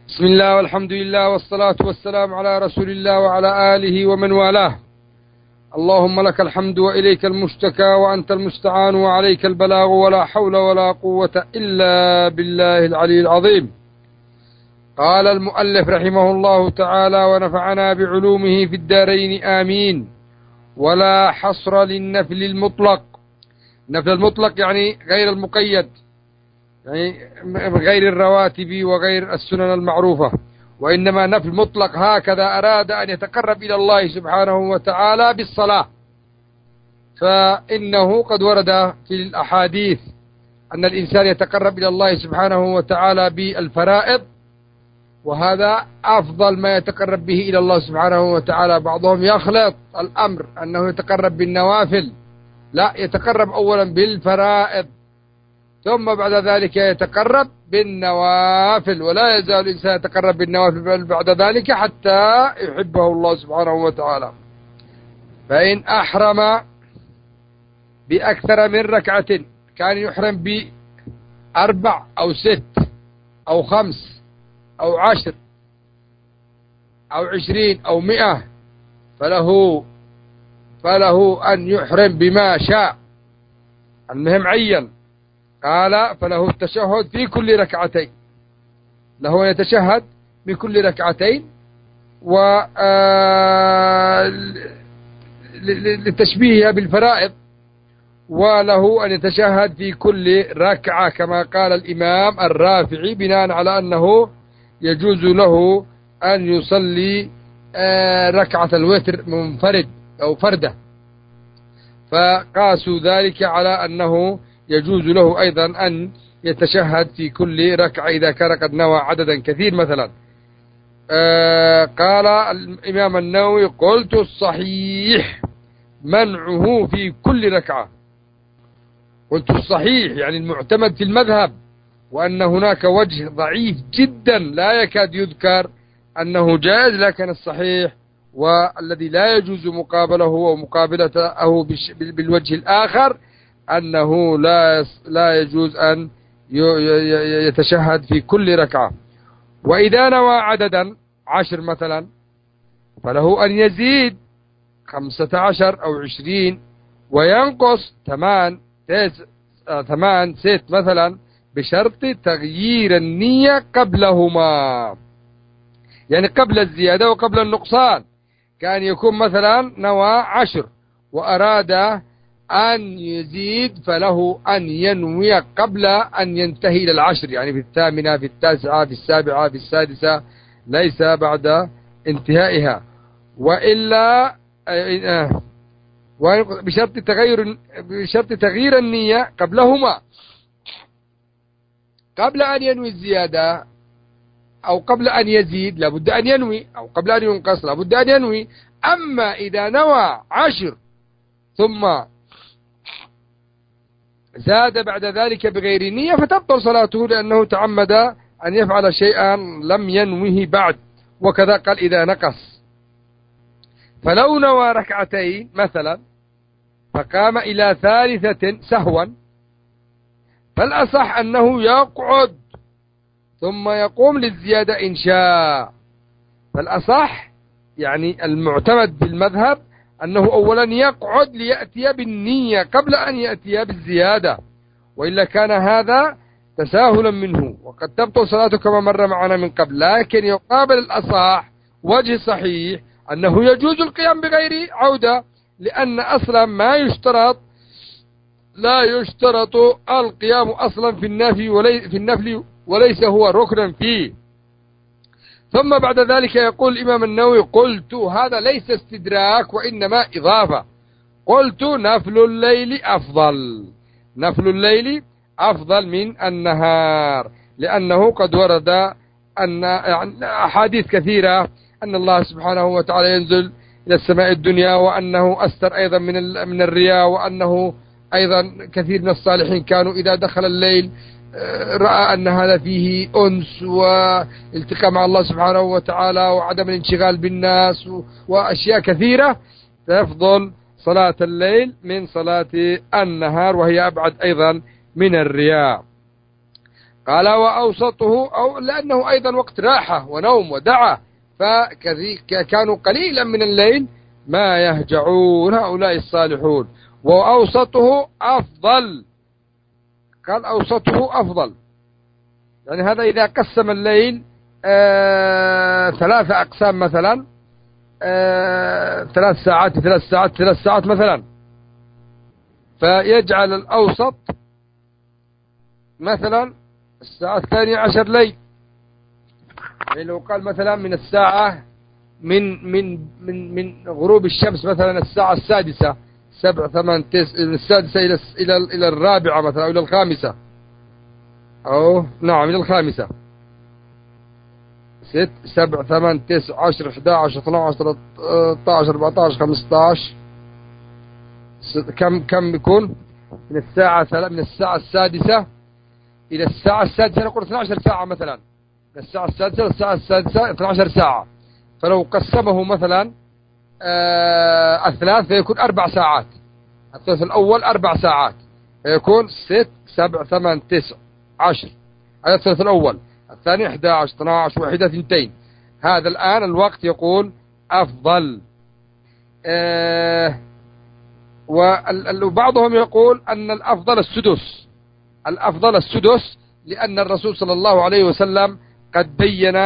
بسم الله والحمد لله والصلاة والسلام على رسول الله وعلى آله ومن والاه. اللهم لك الحمد وإليك المشتكى وأنت المستعان وعليك البلاغ ولا حول ولا قوة إلا بالله العلي العظيم. قال المؤلف رحمه الله تعالى: ونفعنا بعلومه في الدارين آمين. ولا حصر للنفل المطلق. النفل المطلق يعني غير المقيد، يعني غير الرواتب وغير السنن المعروفة، وإنما نفل مطلق هكذا أراد أن يتقرب إلى الله سبحانه وتعالى بالصلاة، فإنه قد ورد في الأحاديث أن الإنسان يتقرب إلى الله سبحانه وتعالى بالفرائض، وهذا أفضل ما يتقرب به إلى الله سبحانه وتعالى. بعضهم يخلط الأمر أنه يتقرب بالنوافل، لا، يتقرب أولا بالفرائض ثم بعد ذلك يتقرب بالنوافل، ولا يزال الإنسان يتقرب بالنوافل بعد ذلك حتى يحبه الله سبحانه وتعالى. فإن أحرم بأكثر من ركعة، كان يحرم ب4 أو 6 أو 5 أو 10 أو 20 أو 100، فله أن يحرم بما شاء. المهم عين، قال: فله التشهد في كل ركعتين، له أن يتشهد من كل ركعتين، لتشبيهها بالفرائض، وله أن يتشهد في كل ركعة كما قال الإمام الرافعي، بناء على أنه يجوز له أن يصلي ركعة الوتر منفرد أو فردة، فقاسوا ذلك على أنه يجوز له أيضا أن يتشهد في كل ركعة إذا كان قد نوى عددا كثير مثلا. قال الإمام النووي: قلت الصحيح منعه في كل ركعة. قلت الصحيح يعني المعتمد في المذهب، وأن هناك وجه ضعيف جدا لا يكاد يذكر أنه جائز، لكن الصحيح والذي لا يجوز مقابله ومقابلته بالوجه الآخر أنه لا يجوز أن يتشهد في كل ركعة. وإذا نوى عددا 10 مثلا، فله أن يزيد 15 أو 20 وينقص 8 6 مثلا، بشرط تغيير النية قبلهما، يعني قبل الزيادة وقبل النقصان. كان يكون مثلا نوى 10 وأراد أن يزيد، فله أن ينوي قبل أن ينتهي إلى 10، يعني في 8 في 9 في 7 في 6، ليس بعد انتهائها. وإلا بشرط تغيير النية قبلهما، قبل أن ينوي الزيادة أو قبل أن يزيد لابد أن ينوي، أو قبل أن ينقص لابد أن ينوي. أما إذا نوى 10 ثم زاد بعد ذلك بغير نية فتبطل صلاته، لأنه تعمد أن يفعل شيئا لم ينوه بعد. وكذا قال إذا نقص، فلو نوى 2 ركعتين مثلا فقام إلى 3 سهوا، فالأصح أنه يقعد ثم يقوم للزيادة إن شاء. فالأصح يعني المعتمد بالمذهب أنه أولا يقعد ليأتي بالنية قبل أن يأتي بالزيادة، وإلا كان هذا تساهلا منه وقد تبطل صلاته كما مر معنا من قبل. لكن يقابل الأصح وجه صحيح أنه يجوز القيام بغير عودة، لأن أصلا لا يشترط القيام أصلا في النفل وليس هو ركنا فيه. ثم بعد ذلك يقول الإمام النووي: قلت، هذا ليس استدراك وإنما إضافة، قلت نفل الليل أفضل من النهار، لأنه قد ورد أن أحاديث كثيرة أن الله سبحانه وتعالى ينزل إلى السماء الدنيا، وأنه أستر أيضا من الرياء، وأنه أيضا كثير من الصالحين كانوا إذا دخل الليل رأى أن هذا فيه أنس والتقاء مع الله سبحانه وتعالى وعدم الانشغال بالناس وأشياء كثيرة، فيفضل صلاة الليل من صلاة النهار، وهي أبعد أيضا من الرياء. قال وأوسطه، أو لأنه أيضا وقت راحة ونوم ودعة، فكانوا قليلا من الليل ما يهجعون هؤلاء الصالحون. وأوسطه أفضل، قال أوسطه أفضل، يعني هذا إذا قسم الليل 3 أقسام مثلا، 3 ساعات 3 ساعات 3 ساعات مثلا، فيجعل الأوسط مثلا الساعة 12 ليل. يعني لو قال مثلا من الساعة من غروب الشمس مثلا الساعة السادسة 7 8 9، من السادسة إلى الرابعة مثلا، أو إلى الخامسة، أو نعم إلى الخامسة، 6 7 8 9 10 11 12 13 14 15، كم بيكون؟ من الساعة السادسة إلى الساعة السادسة، نقول 12 ساعة مثلا، من الساعة السادسة إلى الساعة السادسة 12 ساعة. فلو قسمه مثلا الثلاث فيكون 4 ساعات، الثلث الأول 4 ساعات، فيكون 6 7 8 9 10، هذا الثلث الأول. الثاني 11 12 1 2. هذا الآن الوقت يقول أفضل. وبعضهم يقول أن الأفضل السدس، الأفضل السدس، لأن الرسول صلى الله عليه وسلم قد بين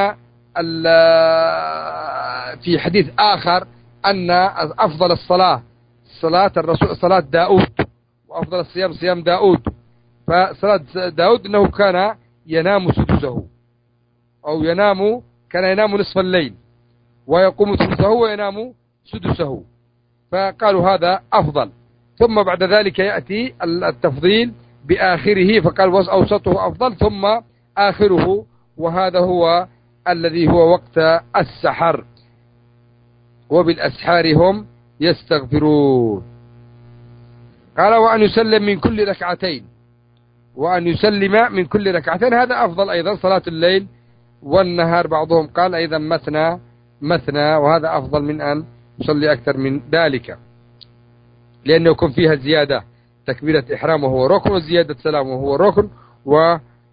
في حديث آخر أن أفضل الصلاة صلاة الرسول، صلاة داود، وأفضل الصيام صيام داود. فصلاة داود أنه كان ينام سدسه، أو كان ينام نصف الليل ويقوم ثلثه وينام سدسه، فقالوا هذا أفضل. ثم بعد ذلك يأتي التفضيل بآخره، فقال أوسطه أفضل ثم آخره، وهذا هو الذي هو وقت السحر، وبالأسحار هم يستغفرون. قال وأن يسلم من كل ركعتين، وأن يسلم من كل ركعتين، هذا أفضل أيضا، صلاة الليل والنهار. بعضهم قال أيضا مثنى مثنى، وهذا أفضل من أن يصلي أكثر من ذلك، لأنه يكون فيها زيادة تكبيرة إحرام وهو ركن، وزيادة سلام وهو ركن، و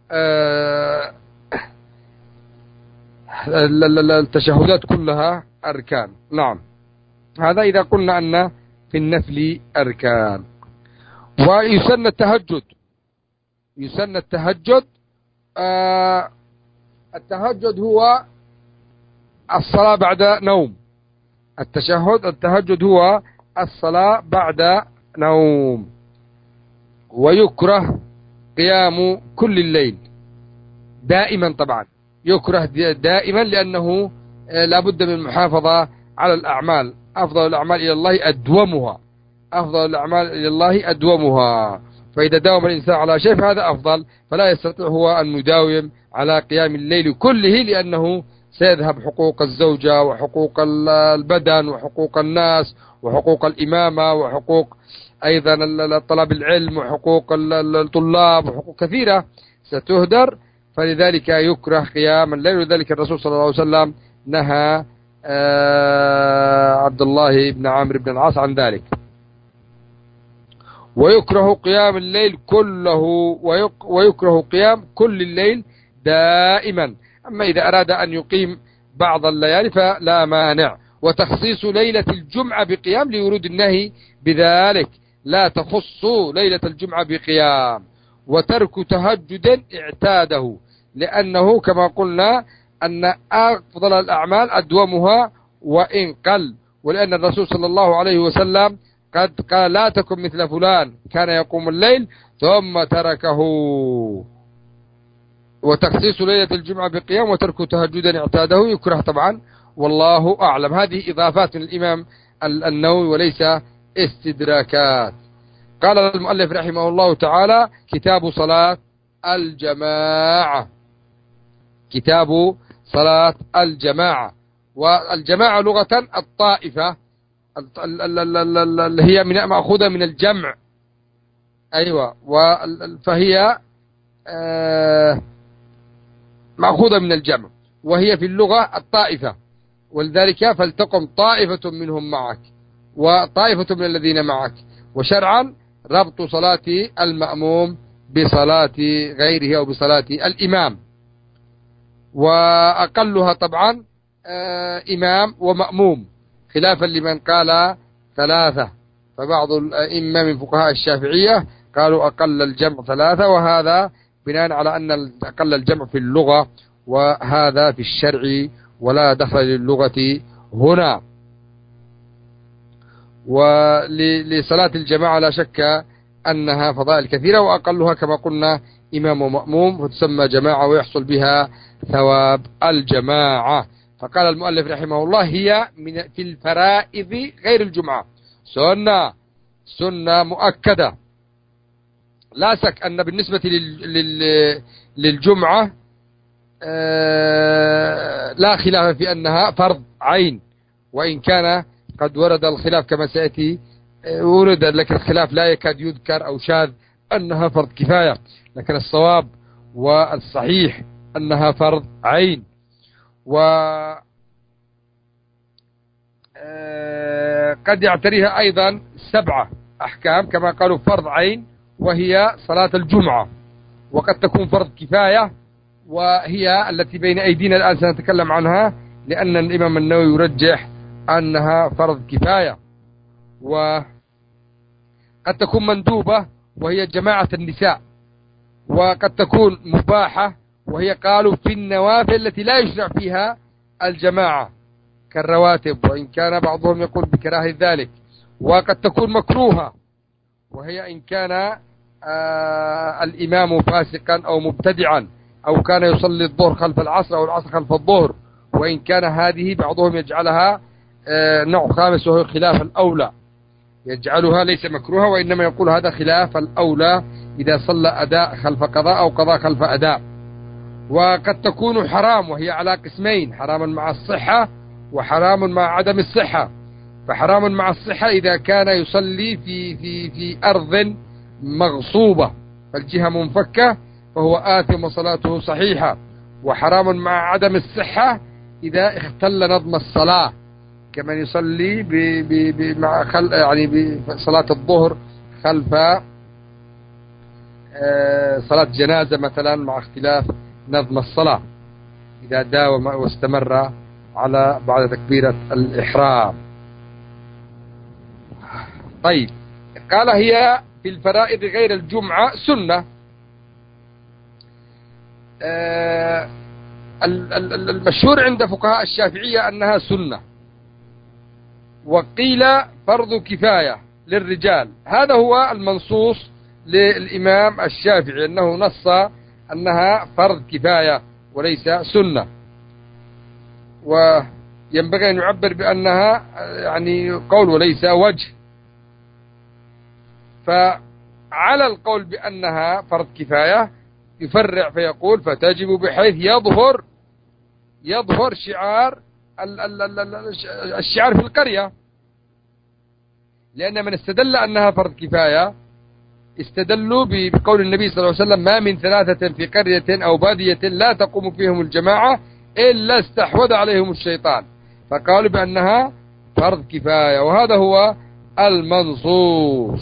التشهدات كلها أركان. نعم، هذا إذا قلنا أن في النفل أركان. ويسن التهجد، يسن التهجد. التهجد هو الصلاة بعد نوم، التهجد هو الصلاة بعد نوم. ويكره قيام كل الليل دائما، طبعا يكره دائما، لأنه لا بد من المحافظة على الأعمال. أفضل الأعمال إلى الله أدومها، أفضل الأعمال إلى الله أدومها. فإذا داوم الإنسان على شيء فهذا أفضل، فلا يستطيع هو أن يداوم على قيام الليل كله، لأنه سيذهب حقوق الزوجة وحقوق البدن وحقوق الناس وحقوق الإمامة وحقوق أيضا طلب العلم وحقوق الطلاب وحقوق كثيرة ستهدر. فلذلك يكره قيام الليل، ولذلك الرسول صلى الله عليه وسلم نهى عبد الله بن عمرو بن العاص عن ذلك. ويكره قيام الليل كله، ويكره قيام كل الليل دائما. أما إذا أراد أن يقيم بعض الليالي فلا مانع. وتخصيص ليلة الجمعة بقيام لورود النهي بذلك، لا تخصوا ليلة الجمعة بقيام. وترك تهجد اعتاده، لأنه كما قلنا أن أفضل الأعمال أدومها وإن قل، ولأن الرسول صلى الله عليه وسلم قد قال لا تكن مثل فلان كان يقوم الليل ثم تركه. وتخصيص ليلة الجمعة بقيام وترك تهجد اعتاده يكره طبعا، والله أعلم. هذه إضافات من الإمام النووي وليس استدراكات. قال المؤلف رحمه الله تعالى: كتاب صلاة الجماعة. كتاب صلاة الجماعة. والجماعة لغة الطائفة، اللي هي مأخوذة من الجمع، أيوة، فهي مأخوذة من الجمع، وهي في اللغة الطائفة. ولذلك فلتقم طائفة منهم معك وطائفة من الذين معك. وشرعا ربط صلاة المأموم بصلاة غيره أو بصلاة الإمام. وأقلها طبعا إمام ومأموم، خلافا لمن قال ثلاثة. فبعض الأئمة من فقهاء الشافعية قالوا أقل الجمع ثلاثة، وهذا بناء على أن أقل الجمع في اللغة، وهذا في الشرع ولا دخل للغة هنا. ولصلاة الجماعة لا شك أنها فضائل كثيرة، وأقلها كما قلنا إمام ومأموم، وتسمى جماعة ويحصل بها ثواب الجماعة. فقال المؤلف رحمه الله: هي في الفرائض غير الجمعة سنة مؤكدة. لا شك أن بالنسبة للجمعة لا خلاف في أنها فرض عين، وإن كان قد ورد الخلاف كما سيأتي ورد، لكن الخلاف لا يكاد يذكر أو شاذ أنها فرض كفاية، لكن الصواب والصحيح أنها فرض عين. وقد يعتريها أيضا 7 أحكام كما قالوا فرض عين، وهي صلاة الجمعة، وقد تكون فرض كفاية، وهي التي بين أيدينا الآن سنتكلم عنها، لأن الإمام النووي يرجح أنها فرض كفاية. وقد تكون مندوبة، وهي جماعة النساء، وقد تكون مباحة، وهي قالوا في النوافل التي لا يشرع فيها الجماعة كالرواتب، وإن كان بعضهم يقول بكراهة ذلك. وقد تكون مكروهة، وهي إن كان الإمام فاسقا أو مبتدعا، أو كان يصلي الظهر خلف العصر أو العصر خلف الظهر، وإن كان هذه بعضهم يجعلها نوع خامس، وهو خلاف الأولى، يجعلها ليس مكروها، وإنما يقول هذا خلاف الأولى إذا صلى أداء خلف قضاء أو قضاء خلف أداء. وقد تكون حرام، وهي على قسمين: حرام مع الصحة وحرام مع عدم الصحة. فحرام مع الصحة إذا كان يصلي في أرض مغصوبة فالجهة منفكة فهو آثم وصلاته صحيحة. وحرام مع عدم الصحة إذا اختل نظم الصلاة، كمن يصلي يعني بصلاة الظهر خلف صلاة جنازة مثلا، مع اختلاف نظم الصلاة إذا داوم واستمر على بعد تكبيرة الإحرام. طيب، قال هي في الفرائض غير الجمعة سنة. المشهور عند فقهاء الشافعية أنها سنة، وقيل فرض كفاية للرجال. هذا هو المنصوص للإمام الشافعي، أنه نص أنها فرض كفاية وليس سنة. وينبغي أن يعبر بأنها يعني قول وليس وجه. فعلى القول بأنها فرض كفاية يفرع فيقول: فتجب بحيث يظهر شعار الشعار في القرية، لأن من استدل أنها فرض كفاية استدلوا بقول النبي صلى الله عليه وسلم: ما من 3 في قرية أو بادية لا تقوم فيهم الجماعة إلا استحوذ عليهم الشيطان، فقالوا بأنها فرض كفاية. وهذا هو المنصوص،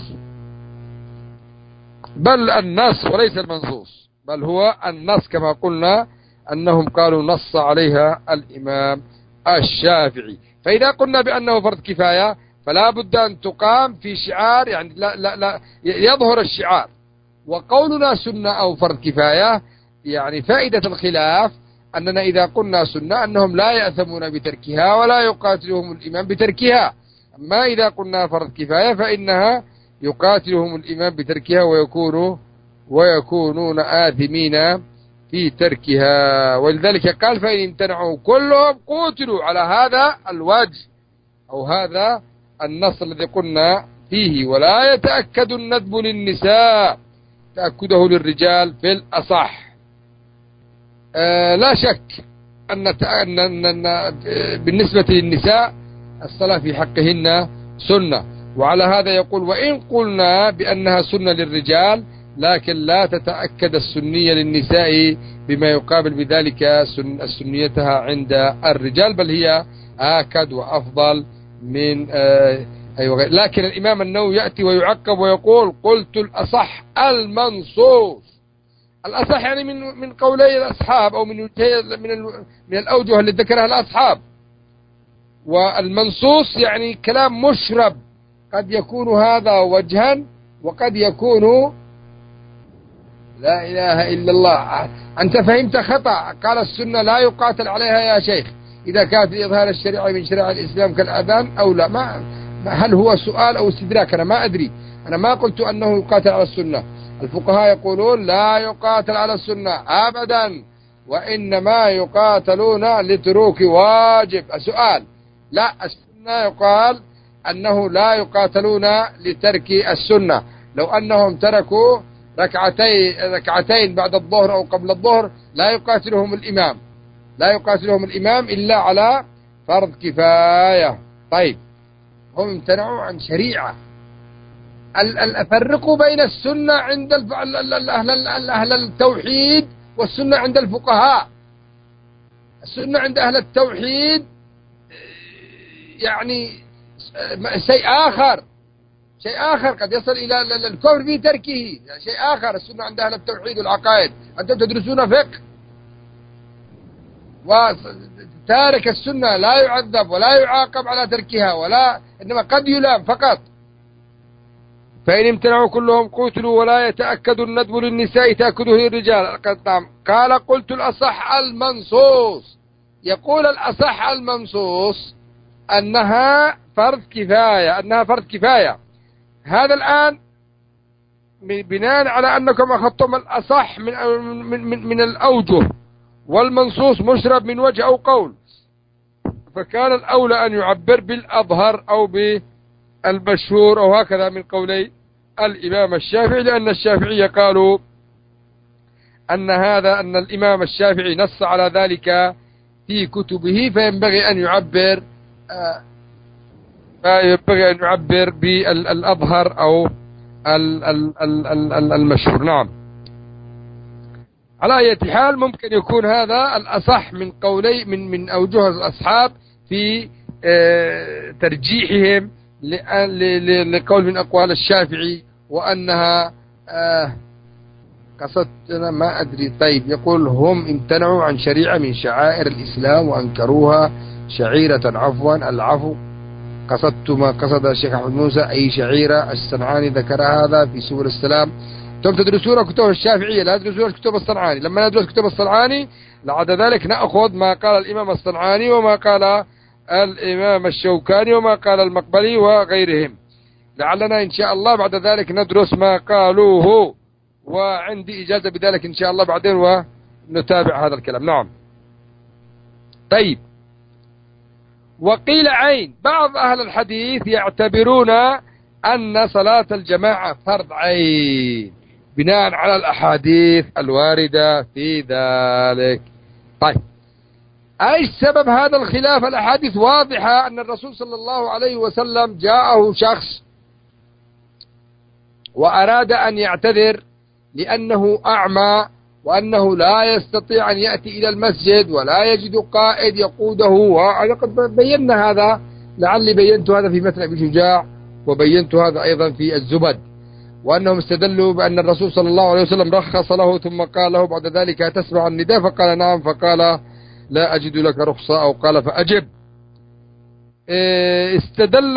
بل النص وليس المنصوص، بل هو النص كما قلنا أنهم قالوا نص عليها الإمام الشافعي. فإذا قلنا بأنه فرض كفاية فلا بد أن تقام في شعار، يعني لا يظهر الشعار. وقولنا سنة أو فرض كفاية يعني فائدة الخلاف أننا إذا قلنا سنة أنهم لا يأثمون بتركها ولا يقاتلهم الإمام بتركها، أما إذا قلنا فرض كفاية فإنها يقاتلهم الإمام بتركها ويكونون آثمين في تركها. ولذلك قال: فإن امتنعوا كلهم قتلوا، على هذا الوجه أو هذا النص الذي قلنا فيه. ولا يتأكد الندب للنساء تأكده للرجال في الأصح. لا شك أن بالنسبة للنساء الصلاة في حقهن سنة، وعلى هذا يقول: وإن قلنا بأنها سنة للرجال لكن لا تتأكد السنية للنساء بما يقابل بذلك سنيتها عند الرجال، بل هي آكد وأفضل من أيوة. لكن الإمام النووي يأتي ويعقب ويقول قلت الأصح المنصوص. الأصح يعني من قولي الأصحاب أو من الأوجه اللي ذكرها الأصحاب. والمنصوص يعني كلام مشرب، قد يكون هذا وجها وقد يكون لا إله إلا الله. أنت فهمت خطأ. قال السنة لا يقاتل عليها يا شيخ إذا كانت لإظهار الشريعة من شرائع الإسلام كالأذان أو لا. هل هو سؤال أو استدراك؟ أنا ما أدري. أنا ما قلت أنه يقاتل على السنة. الفقهاء يقولون لا يقاتل على السنة أبدا، وإنما يقاتلون لتروك واجب. السؤال لا، السنة يقال أنه لا يقاتلون لترك السنة. لو أنهم تركوا ركعتين بعد الظهر أو قبل الظهر لا يقاتلهم الإمام إلا على فرض كفاية. طيب، هم امتنعوا عن شريعة. فرقوا بين السنة عند أهل التوحيد والسنة عند الفقهاء. السنة عند أهل التوحيد يعني شيء آخر قد يصل إلى الكفر في تركه، يعني شيء آخر. السنة عند أهل التوحيد والعقائد. أنتم تدرسون فقه، وتارك السنة لا يعذب ولا يعاقب على تركها، إنما قد يلام فقط. فإن امتنعوا كلهم قتلوا ولا يتأكد الندب للنساء تأكده للرجال. قال قلت الأصح المنصوص. يقول الأصح المنصوص أنها فرض كفاية. هذا الآن بناء على أنكم أخذتم الأصح من الأوجه، والمنصوص مشرب من وجه أو قول، فكان الأولى أن يعبر بالأظهر أو بالمشهور أو هكذا من قولي الإمام الشافعي، لأن الشافعي قالوا أن الإمام الشافعي نص على ذلك في كتبه، فينبغي أن يعبر بالأظهر أو المشهور. نعم. على أي حال ممكن يكون هذا الأصح من قولي من أوجه الأصحاب في ترجيحهم لقول من أقوال الشافعي، وأنها قصدت أنا ما أدري. طيب، يقول هم امتنعوا عن شريعة من شعائر الإسلام وأنكروها شعيرة العفو. قصدت ما قصد الشيخ أحمد موسى أي شعيرة. الصنعاني ذكر هذا في سبل السلام. أنتم تدرسون كتب الشافعية، لا تدرسون كتب الصنعاني. لما ندرس كتب الصنعاني بعد ذلك نأخذ ما قال الإمام الصنعاني وما قال الإمام الشوكاني وما قال المقبلي وغيرهم، لعلنا إن شاء الله بعد ذلك ندرس ما قالوه، وعندي إجازة بذلك إن شاء الله بعدين ونتابع هذا الكلام. نعم. طيب، وقيل عين. بعض أهل الحديث يعتبرون أن صلاة الجماعة فرض عين بناء على الأحاديث الواردة في ذلك. طيب، أي سبب هذا الخلاف؟ الأحاديث واضحة أن الرسول صلى الله عليه وسلم جاءه شخص وأراد أن يعتذر لأنه أعمى، وأنه لا يستطيع أن يأتي إلى المسجد ولا يجد قائد يقوده. وقد بينا هذا، لعلي بينت هذا في متن أبي شجاع، وبينت هذا أيضا في الزبد. وأنهم استدلوا بأن الرسول صلى الله عليه وسلم رخص له، ثم قال له بعد ذلك تسمع النداء؟ فقال نعم. فقال لا أجد لك رخصة، أو قال فأجب. استدل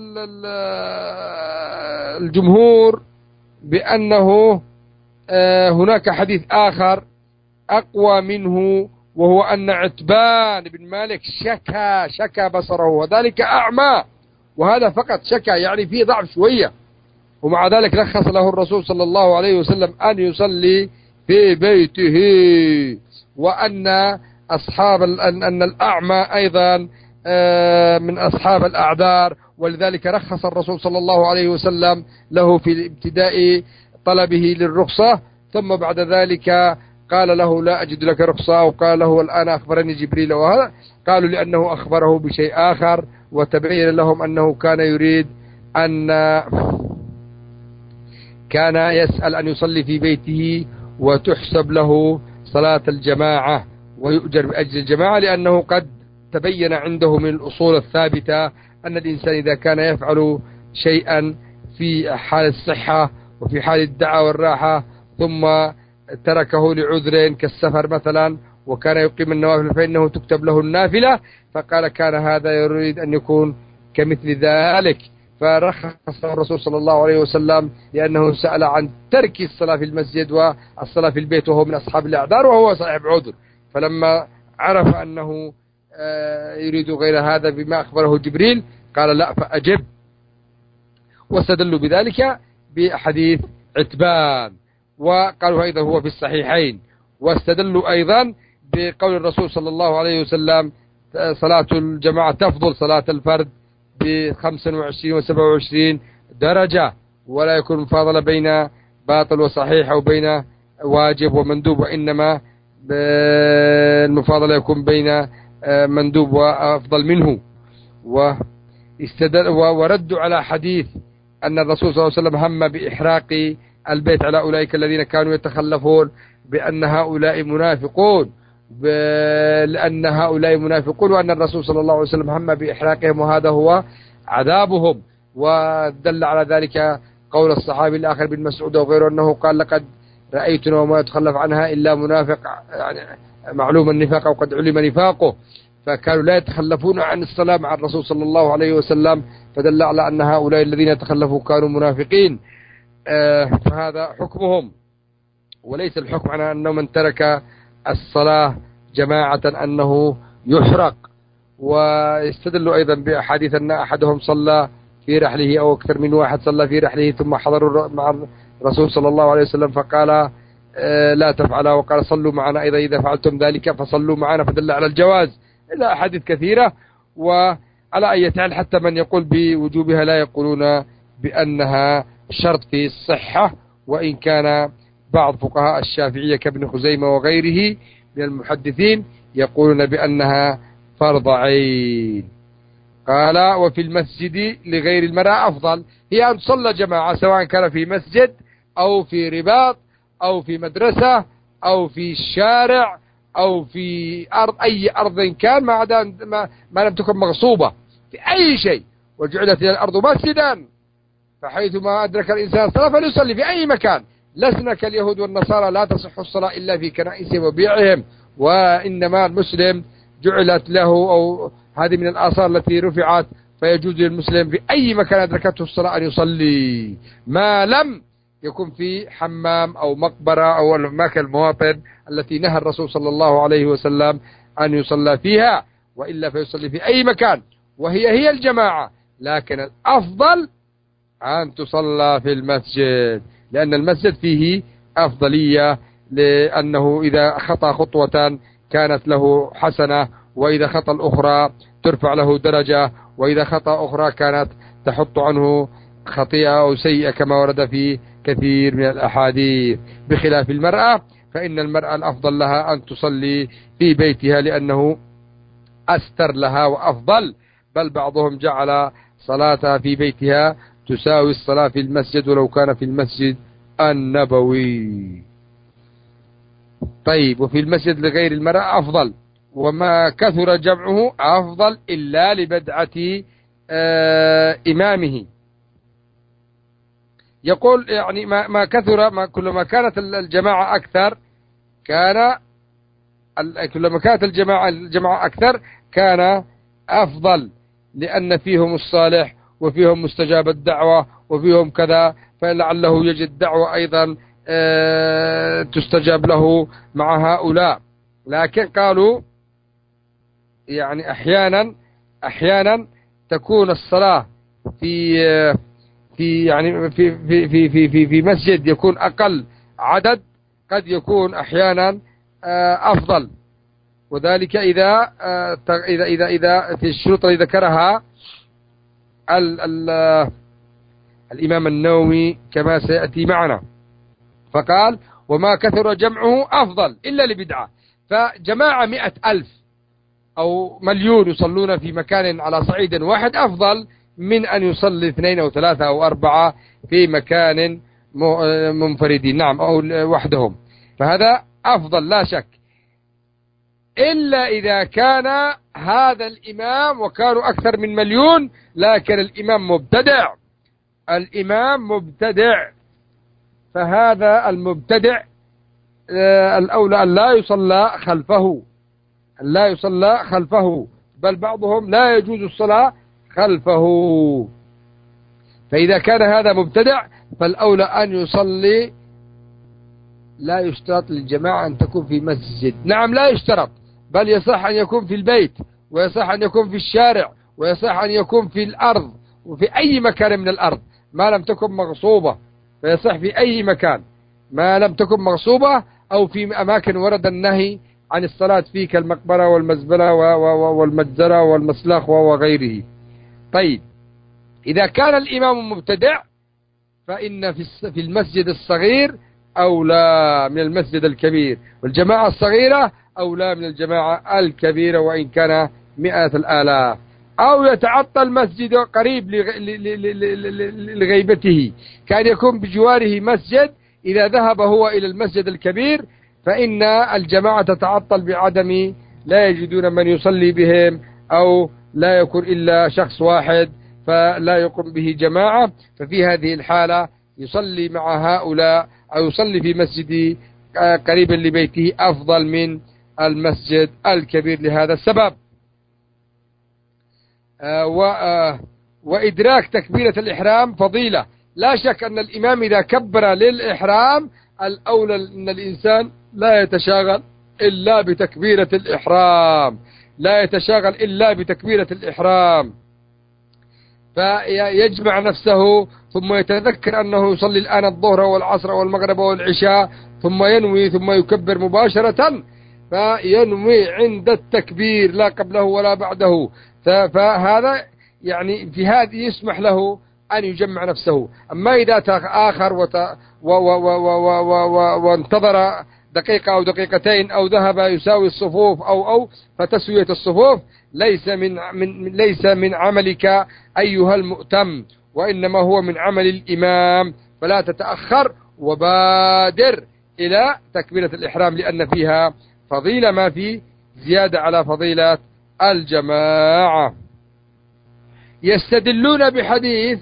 الجمهور بأنه هناك حديث آخر أقوى منه، وهو أن عتبان بن مالك شكى بصره، وذلك أعمى، وهذا فقط شكى يعني فيه ضعف شوية، ومع ذلك رخص له الرسول صلى الله عليه وسلم أن يصلي في بيته. وأن أن الأعمى أيضا من أصحاب الأعذار، ولذلك رخص الرسول صلى الله عليه وسلم له في ابتداء طلبه للرخصة، ثم بعد ذلك قال له لا أجد لك رخصة، وقال له الآن أخبرني جبريل. وهذا قالوا لأنه أخبره بشيء آخر، وتبين لهم أنه كان يريد أن كان يسأل أن يصلي في بيته وتحسب له صلاة الجماعة ويؤجر بأجر الجماعة، لأنه قد تبين عنده من الأصول الثابتة أن الإنسان إذا كان يفعل شيئا في حال الصحة وفي حال الدعاء والراحة ثم تركه لعذر كالسفر مثلا وكان يقيم النوافل فإنه تكتب له النافلة، فقال كان هذا يريد أن يكون كمثل ذلك، فرخص الرسول صلى الله عليه وسلم لأنه سأل عن ترك الصلاة في المسجد والصلاة في البيت وهو من أصحاب الأعذار وهو صاحب عذر، فلما عرف أنه يريد غير هذا بما أخبره جبريل قال لا فأجب. واستدلوا بذلك بحديث عتبان وقالوا أيضا هو في الصحيحين، واستدلوا أيضا بقول الرسول صلى الله عليه وسلم صلاة الجماعة تفضل صلاة الفرد ب25 و27 درجة، ولا يكون مفاضلة بين باطل وصحيح أو بين واجب ومندوب، وإنما المفاضلة يكون بين مندوب وأفضل منه. وردوا على حديث أن الرسول صلى الله عليه وسلم هم بإحراق البيت على أولئك الذين كانوا يتخلفون بأن هؤلاء منافقون، لأن هؤلاء منافقون، وأن الرسول صلى الله عليه وسلم هم بإحراقهم وهذا هو عذابهم. ودل على ذلك قول الصحابي الآخر بن مسعود وغيره أنه قال لقد رأيتنا وما يتخلف عنها إلا منافق، يعني معلوم النفاق وقد علم نفاقه، فكانوا لا يتخلفون عن الصلاة مع الرسول صلى الله عليه وسلم، فدل على أن هؤلاء الذين يتخلفوا كانوا منافقين. فهذا حكمهم، وليس الحكم على أنه من ترك الصلاة جماعة أنه يحرق. ويستدل أيضا بأحاديث أن أحدهم صلى في رحله أو أكثر من واحد صلى في رحله ثم حضروا مع الرسول صلى الله عليه وسلم فقال لا تفعلوا، وقال صلوا معنا أيضا إذا فعلتم ذلك فصلوا معنا، فدل على الجواز إلى أحاديث كثيرة. وعلى أي حال حتى من يقول بوجوبها لا يقولون بأنها شرط في الصحة، وإن كان بعض فقهاء الشافعية كابن خزيمة وغيره من المحدثين يقولون بأنها فرض عين. قال وفي المسجد لغير المرأة أفضل، هي أن تصلى جماعة سواء كان في مسجد أو في رباط أو في مدرسة أو في الشارع أو في أرض، أي أرض كان ما لم تكن مغصوبة في أي شيء، وجعلت الأرض مسجدا فحيثما أدرك الإنسان الصلاة فليصلي في أي مكان. لسنا كاليهود والنصارى لا تصح الصلاة إلا في كنائسهم وبيعهم، وإنما المسلم جعلت له، أو هذه من الآثار التي رفعت، فيجوز للمسلم في أي مكان أدركته الصلاة أن يصلي ما لم يكون في حمام أو مقبرة أو المكان المواطن التي نهى الرسول صلى الله عليه وسلم أن يصلى فيها، وإلا فيصلي في أي مكان، وهي الجماعة. لكن الأفضل أن تصلى في المسجد، لأن المسجد فيه أفضلية، لأنه إذا خطأ خطوة كانت له حسنة، وإذا خطأ الأخرى ترفع له درجة، وإذا خطأ أخرى كانت تحط عنه خطيئة أو سيئة كما ورد في كثير من الأحاديث. بخلاف المرأة فإن المرأة الأفضل لها أن تصلي في بيتها لأنه أستر لها وأفضل، بل بعضهم جعل صلاتها في بيتها تساوي الصلاة في المسجد ولو كان في المسجد النبوي. طيب وفي المسجد لغير المرأة أفضل، وما كثر جمعه أفضل إلا لبدعة إمامه. يقول يعني ما كثر، كلما كانت الجماعة أكثر كان كلما كانت الجماعة أكثر كان أفضل، لأن فيهم الصالح وفيهم مستجاب الدعوة وفيهم كذا، فلعله يجد دعوة أيضا تستجاب له مع هؤلاء. لكن قالوا يعني أحيانا تكون الصلاة في مسجد يكون أقل عدد، قد يكون أحيانا أفضل، وذلك إذا في الشروط التي ذكرها الإمام النووي كما سيأتي معنا، فقال وما كثر جمعه أفضل إلا لبدعة. فجماعة 100,000 أو مليون يصلون في مكان على صعيد واحد أفضل من أن يصلي 2 أو 3 أو 4 في مكان منفردين، نعم، أو وحدهم، فهذا أفضل لا شك. إلا إذا كان هذا الإمام، وكانوا أكثر من مليون، لكن الإمام مبتدع، الإمام مبتدع، فهذا المبتدع الأولى أن لا يصلى خلفه، أن لا يصلى خلفه، بل بعضهم لا يجوز الصلاة خلفه. فإذا كان هذا مبتدع فالأولى أن يصلي. لا يشترط للجماعة أن تكون في مسجد، نعم لا يشترط، بل يصح أن يكون في البيت، ويصح أن يكون في الشارع، ويصح أن يكون في الأرض، وفي أي مكان من الأرض ما لم تكن مغصوبة، فيصح في أي مكان ما لم تكن مغصوبة، أو في أماكن ورد النهي عن الصلاة فيه كالمقبرة والمزبلة والمجزرة والمسلخ وغيره. طيب، إذا كان الإمام مبتدع فإن في المسجد الصغير أولى من المسجد الكبير، والجماعة الصغيرة أولى من الجماعة الكبيرة وإن كان 100,000. أو يتعطل مسجد قريب لغيبته، كان يكون بجواره مسجد، إذا ذهب هو إلى المسجد الكبير فإن الجماعة تتعطل بعدم، لا يجدون من يصلي بهم، أو لا يكون إلا شخص واحد فلا يقوم به جماعة، ففي هذه الحالة يصلي مع هؤلاء، أو يصلي في مسجد قريبا لبيته أفضل من المسجد الكبير لهذا السبب. وإدراك تكبيرة الإحرام فضيلة، لا شك أن الإمام إذا كبر للإحرام الأولى أن الإنسان لا يتشاغل إلا بتكبيرة الإحرام، لا يتشاغل إلا بتكبيرة الإحرام، فيجمع نفسه ثم يتذكر أنه يصلي الآن الظهر والعصر والمغرب والعشاء، ثم ينوي ثم يكبر مباشرة، فينوي عند التكبير لا قبله ولا بعده، فهذا يعني في هذه يسمح له أن يجمع نفسه. أما إذا تآخر وانتظر دقيقة أو دقيقتين أو ذهب يساوي الصفوف أو فتسوية الصفوف ليس من عملك أيها المؤتم، وإنما هو من عمل الإمام، فلا تتأخر وبادر إلى تكبيرة الإحرام، لأن فيها فضيلة ما في زيادة على فضيلة الجماعة. يستدلون بحديث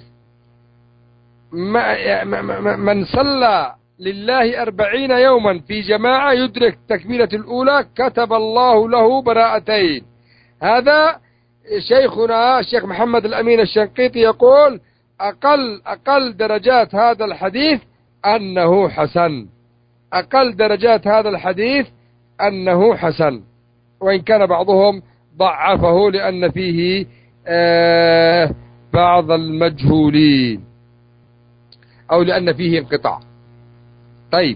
من صلى لله 40 يوما في جماعة يدرك تكبيرة الأولى كتب الله له براءتين. هذا شيخنا الشيخ محمد الأمين الشنقيطي يقول أقل درجات هذا الحديث أنه حسن، أقل درجات هذا الحديث أنه حسن، وإن كان بعضهم ضعفه لأن فيه بعض المجهولين أو لأن فيه انقطاع. طيب،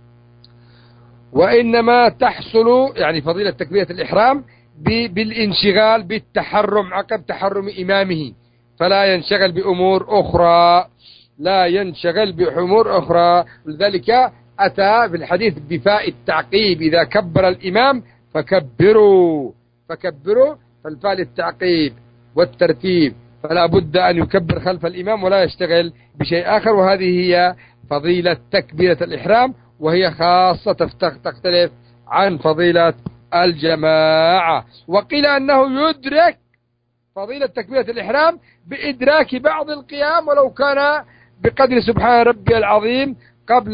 وإنما تحصل يعني فضيلة تكبيرة الإحرام بالانشغال بالتحرم عقب تحرم إمامه، فلا ينشغل بأمور أخرى، لا ينشغل بأمور أخرى. لذلك أتى في الحديث بفاء التعقيب، إذا كبر الإمام فكبروا، فالفاء للتعقيب والترتيب، فلا بد أن يكبر خلف الإمام ولا يشتغل بشيء آخر. وهذه هي فضيلة تكبيرة الإحرام، وهي خاصة تختلف عن فضيلة الجماعة. وقيل أنه يدرك فضيلة تكبيرة الإحرام بإدراك بعض القيام ولو كان بقدر سبحان ربي العظيم قبل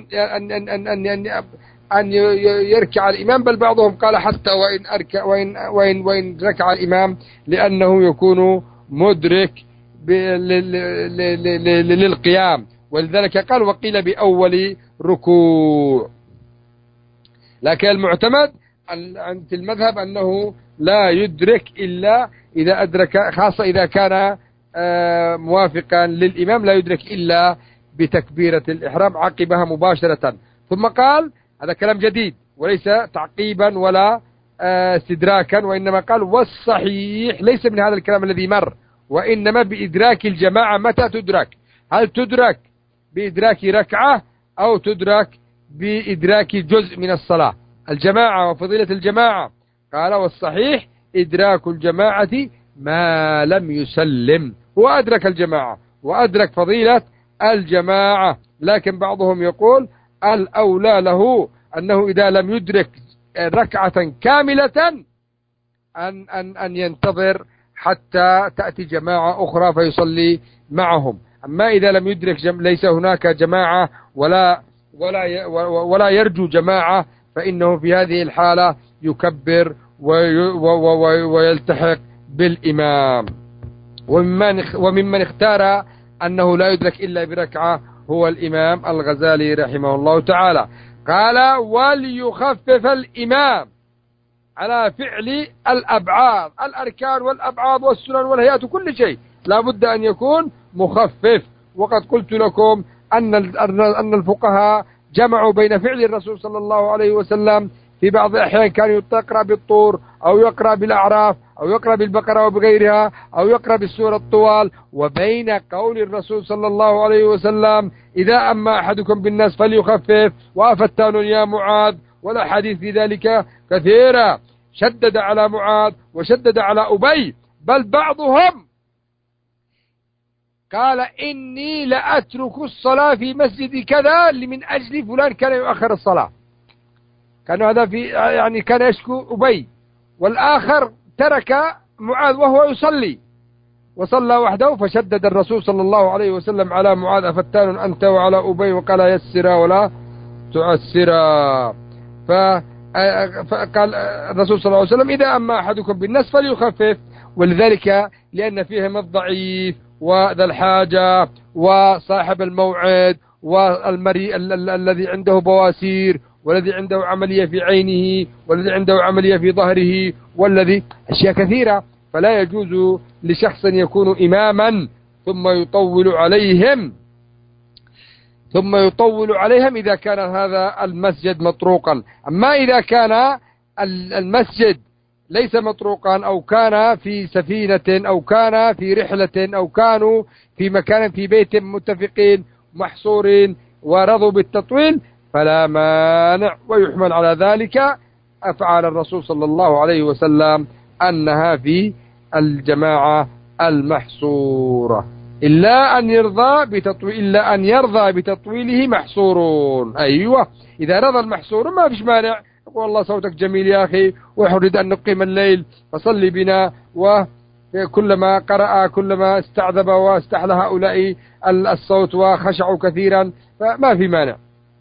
أن يركع الإمام، بل بعضهم قال حتى وإن ركع الإمام، لأنه يكون مدرك للقيام، ولذلك قال وقيل بأول ركوع. لكن المعتمد في المذهب أنه لا يدرك إلا إذا أدرك، خاصة إذا كان موافقا للإمام، لا يدرك إلا بتكبيرة الإحرام عقبها مباشرة. ثم قال هذا كلام جديد وليس تعقيبا ولا استدراكا، وإنما قال والصحيح ليس من هذا الكلام الذي مر، وإنما بإدراك الجماعة. متى تدرك؟ هل تدرك بإدراك ركعة أو تدرك بإدراك جزء من الصلاة؟ الجماعة وفضيلة الجماعة قال والصحيح إدراك الجماعة ما لم يسلم، وأدرك الجماعة وأدرك فضيلة الجماعة، لكن بعضهم يقول الأولى له أنه إذا لم يدرك ركعة كاملة أن ينتظر حتى تأتي جماعة أخرى فيصلي معهم. أما إذا لم يدرك ليس هناك جماعة ولا يرجو جماعة، فإنه في هذه الحالة يكبر ويلتحق بالإمام. وممن اختار أنه لا يدرك إلا بركعة هو الإمام الغزالي رحمه الله تعالى. قال: وليخفف الإمام على فعل الأبعاد، الأركان والأبعاد والسنن والهيئات وكل شيء لا بد أن يكون مخفف. وقد قلت لكم أن الفقهاء جمعوا بين فعل الرسول صلى الله عليه وسلم في بعض الأحيان كان يقرأ بالطور أو يقرأ بالأعراف أو يقرأ بالبقرة وبغيرها أو يقرأ بالسورة الطوال، وبين قول الرسول صلى الله عليه وسلم: إذا أما أحدكم بالناس فليخفف، وأفتان يا معاذ. والأحاديث في ذلك كثيرة، شدد على معاذ وشدد على أبي، بل بعضهم قال: إني لأترك الصلاة في مسجد كذا من أجل فلان كان يؤخر الصلاة. كان هذا كان يشكو أبي، والآخر ترك معاذ وهو يصلي وصلى وحده، فشدد الرسول صلى الله عليه وسلم على معاذ: أفتان أنت، وعلى أبي وقال: يسرا ولا تعسرا. فقال الرسول صلى الله عليه وسلم: إذا أما أحدكم بالناس فليخفف، ولذلك لأن فيهم الضعيف وذا الحاجة وصاحب الموعد والمريء الذي عنده بواسير، والذي عنده عملية في عينه، والذي عنده عملية في ظهره، والذي أشياء كثيرة. فلا يجوز لشخص يكون إماما ثم يطول عليهم إذا كان هذا المسجد مطروقا. أما إذا كان المسجد ليس مطروقا، أو كان في سفينة، أو كان في رحلة، أو كانوا في مكان في بيت متفقين محصورين ورضوا بالتطويل، فلا مانع، ويحمل على ذلك أفعال الرسول صلى الله عليه وسلم أنها في الجماعة المحصورة، إلا أن يرضى بتطويله محصورون. أيوة، إذا رضى المحصور ما فيش مانع، يقول: الله صوتك جميل يا أخي، ويحرد أن نقيم الليل فصلي بنا. وكلما قرأ كلما استعذب واستحلى هؤلاء الصوت وخشعوا كثيرا، فما في مانع.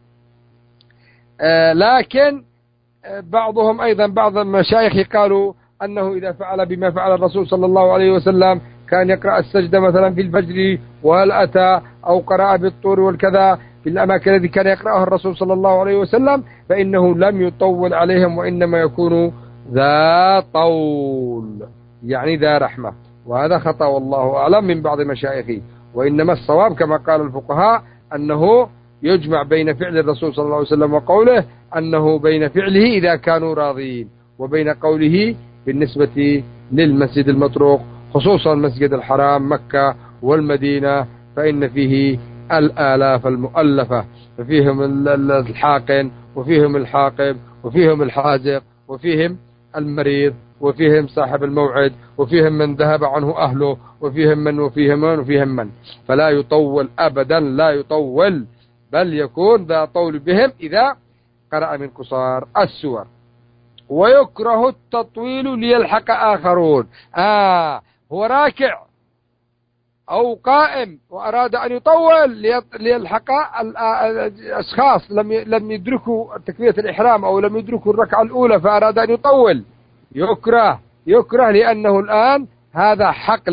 لكن بعضهم أيضا بعض المشايخ قالوا أنه إذا فعل بما فعل الرسول صلى الله عليه وسلم، كان يقرأ السجدة مثلا في الفجر وهل أتى، أو قرأ بالطور والكذا في الأماكن التي كان يقرأها الرسول صلى الله عليه وسلم، فإنه لم يطول عليهم، وإنما يكون ذا طول، يعني ذا رحمة. وهذا خطأ والله أعلم من بعض مشايخه. وإنما الصواب كما قال الفقهاء أنه يجمع بين فعل الرسول صلى الله عليه وسلم وقوله، أنه بين فعله إذا كانوا راضين، وبين قوله بالنسبة للمسجد المطروق، خصوصا المسجد الحرام مكة والمدينة، فإن فيه الآلاف المؤلفة، ففيهم الحاقن، وفيهم الحاقب، وفيهم الحازق، وفيهم المريض، وفيهم صاحب الموعد، وفيهم من ذهب عنه أهله، وفيهم من. فلا يطول أبدا، لا يطول، بل يكون ذا طول بهم إذا قرأ من قصار السور. ويكره التطويل ليلحق آخرون. هو راكع أو قائم وأراد أن يطول ليلحق الأشخاص لم يدركوا تكبيرة الإحرام أو لم يدركوا الركعة الأولى، فأراد أن يطول، يكره لأنه الآن هذا حق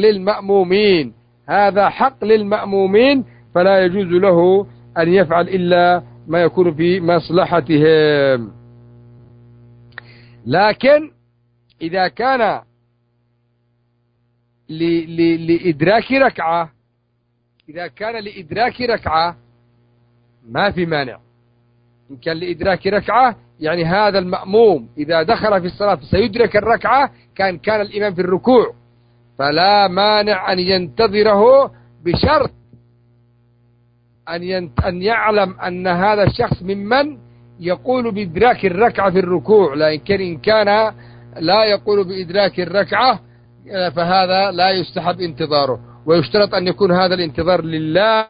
للمأمومين، فلا يجوز له أن يفعل إلا ما يكون في مصلحتهم. لكن إذا كان لإدراك ركعة ما في مانع. إن كان لإدراك ركعة يعني هذا المأموم إذا دخل في الصلاة سيدرك الركعة، كان الإمام في الركوع، فلا مانع أن ينتظره، بشرط أن يعلم أن هذا الشخص ممن يقول بإدراك الركعة في الركوع. لكن إن كان لا يقول بإدراك الركعة فهذا لا يستحب انتظاره، ويشترط أن يكون هذا الانتظار لله،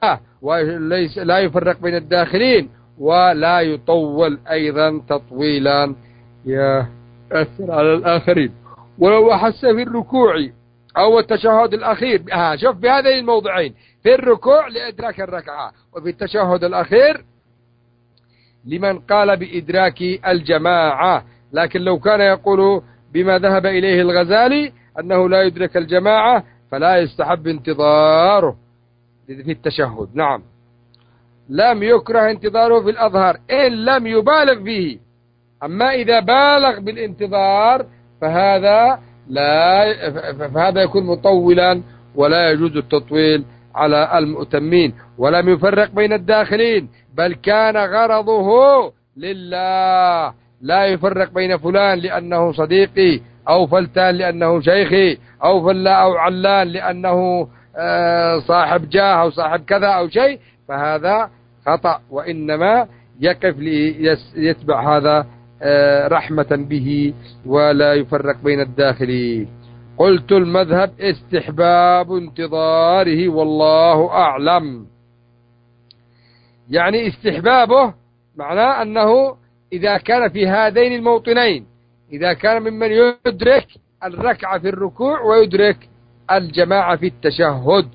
لا يفرق بين الداخلين، ولا يطول أيضا تطويلا يأثر على الآخرين. ولو أحس في الركوع أو التشهد الأخير، شوف بهذين الموضعين، في الركوع لإدراك الركعة، وفي التشهد الأخير لمن قال بإدراك الجماعة. لكن لو كان يقول بما ذهب إليه الغزالي أنه لا يدرك الجماعة فلا يستحب انتظاره في التشهد. نعم، لم يكره انتظاره في الأظهر إن لم يبالغ فيه. أما إذا بالغ بالانتظار فهذا يكون مطولا، ولا يجوز التطويل على المؤتمين. ولم يفرق بين الداخلين، بل كان غرضه لله، لا يفرق بين فلان لأنه صديقي، أو فلتان لأنه شيخي، أو فلا أو علان لأنه صاحب جاه أو صاحب كذا أو شيء، فهذا خطأ. وإنما يقف ليتبع هذا رحمة به، ولا يفرق بين الداخلين. قلت المذهب استحباب انتظاره والله أعلم. يعني استحبابه معناه أنه إذا كان في هذين الموطنين، إذا كان ممن يدرك الركعة في الركوع ويدرك الجماعة في التشهد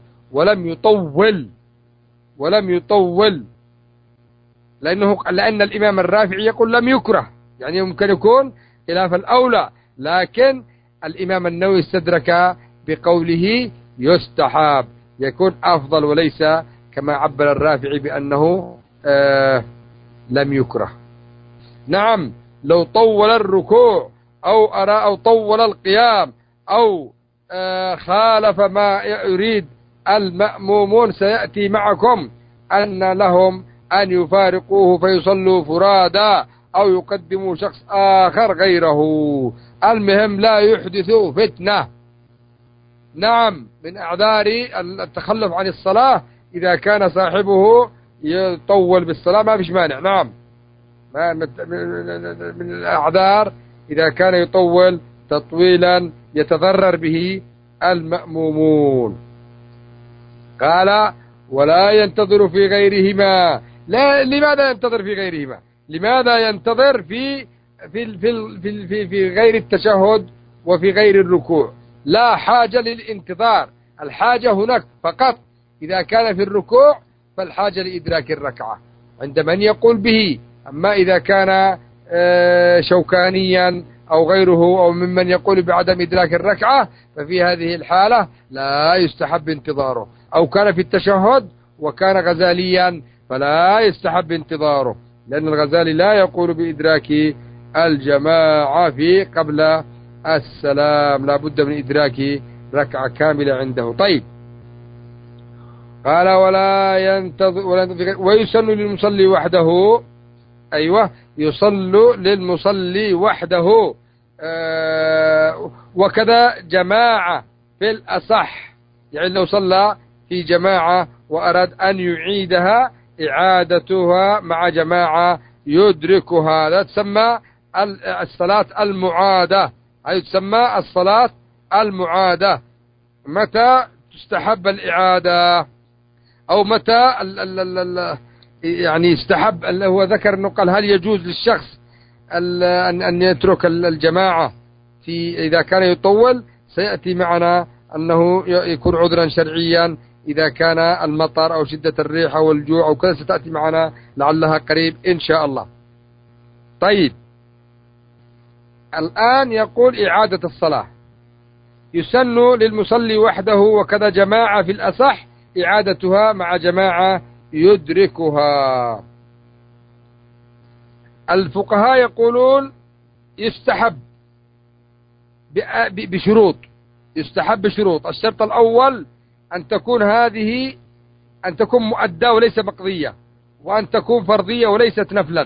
ولم يطول لأن الإمام الرافعي يقول لم يكره، يعني يمكن يكون خلاف الأولى، لكن الإمام النووي استدرك بقوله يستحاب، يكون أفضل، وليس كما عبر الرافعي بأنه لم يكره. نعم، لو طول الركوع أو طول القيام أو خالف ما يريد المأمومون، سيأتي معكم أن لهم أن يفارقوه فيصلوا فرادا أو يقدموا شخص آخر غيره، المهم لا يحدثوا فتنة. نعم، من أعذار التخلف عن الصلاة إذا كان صاحبه يطول بالصلاة ما فيش مانع. نعم، من الأعذار إذا كان يطول تطويلا يتضرر به المأمومون. قال ولا ينتظر في غيرهما. لا، لماذا ينتظر في غيرهما؟ لماذا ينتظر في غير التشهد وفي غير الركوع؟ لا حاجة للانتظار، الحاجة هناك فقط إذا كان في الركوع فالحاجة لإدراك الركعة عند من يقول به. أما إذا كان شوكانيا أو غيره أو ممن يقول بعدم إدراك الركعة، ففي هذه الحالة لا يستحب انتظاره. أو كان في التشهد وكان غزاليا فلا يستحب انتظاره، لأن الغزالي لا يقول بإدراك الجماعة في قبل السلام، لا بد من إدراك ركعة كاملة عنده. طيب، قال ولا ينتظر ويسن للمصلي وحده. أيوة، يصل للمصلي وحده وكذا جماعة في الأصح، يعني لو صلى في جماعة وأراد أن يعيدها إعادتها مع جماعة يدركها، لا تسمى الصلاة المعادة، أي تسمى الصلاة المعادة. متى تستحب الإعادة؟ أو متى يعني يستحب؟ هو ذكر أنه قال هل يجوز للشخص أن يترك الجماعة إذا كان يطول؟ سيأتي معنا أنه يكون عذرا شرعيا إذا كان المطر أو شدة الريح أو الجوع أو كذا، ستأتي معنا لعلها قريب إن شاء الله. طيب، الآن يقول إعادة الصلاة يسن للمصلي وحده وكذا جماعة في الأصح إعادتها مع جماعة يدركها. الفقهاء يقولون يستحب بشروط، يستحب بشروط. الشرط الأول أن تكون مؤداة وليس مقضية، وأن تكون فرضية وليست نفلا،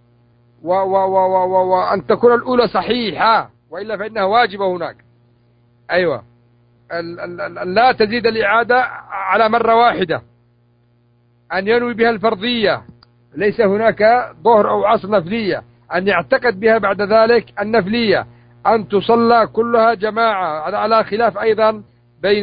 وأن تكون الأولى صحيحة، وإلا فإنها واجبة هناك. أيوة، لا تزيد الإعادة على مرة واحدة، أن ينوي بها الفرضية، ليس هناك ظهر أو عصر نفلية، أن يعتقد بها بعد ذلك النفلية، أن تصلى كلها جماعة، على خلاف أيضا بين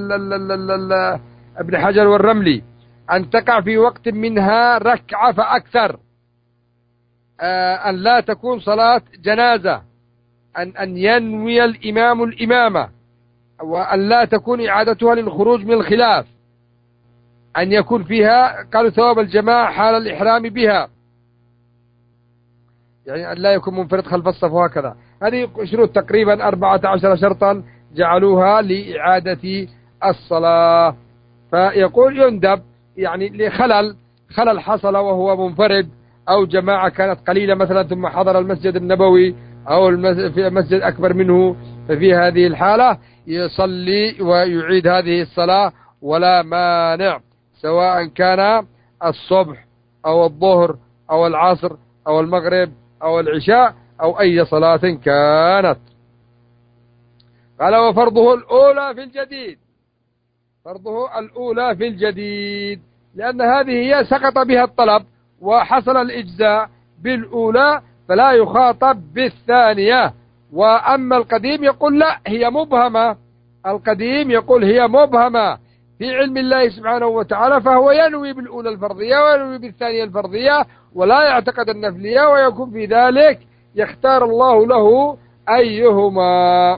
ابن حجر والرملي، أن تقع في وقت منها ركعة فأكثر، أن لا تكون صلاة جنازة، أن ينوي الإمام الإمامة، وأن لا تكون إعادتها للخروج من الخلاف، أن يكون فيها قالوا ثواب الجماعة حال الإحرام بها، يعني أن لا يكون منفرد خلف الصف، وهكذا. هذه شروط تقريبا 14 شرطا جعلوها لإعادة الصلاة. فيقول يندب يعني خلل حصل وهو منفرد، أو جماعة كانت قليلة مثلا ثم حضر المسجد النبوي أو في مسجد أكبر منه، ففي هذه الحالة يصلي ويعيد هذه الصلاة ولا مانع، سواء كان الصبح أو الظهر أو العصر أو المغرب أو العشاء أو أي صلاة كانت. قال وفرضه الأولى في الجديد، فرضه الأولى في الجديد، لأن هذه هي سقط بها الطلب وحصل الإجزاء بالأولى، فلا يخاطب بالثانية. وأما القديم يقول لا، هي مبهمة، القديم يقول هي مبهمة في علم الله سبحانه وتعالى، فهو ينوي بالأولى الفرضية وينوي بالثانية الفرضية ولا يعتقد النفلية، ويكون في ذلك يختار الله له أيهما.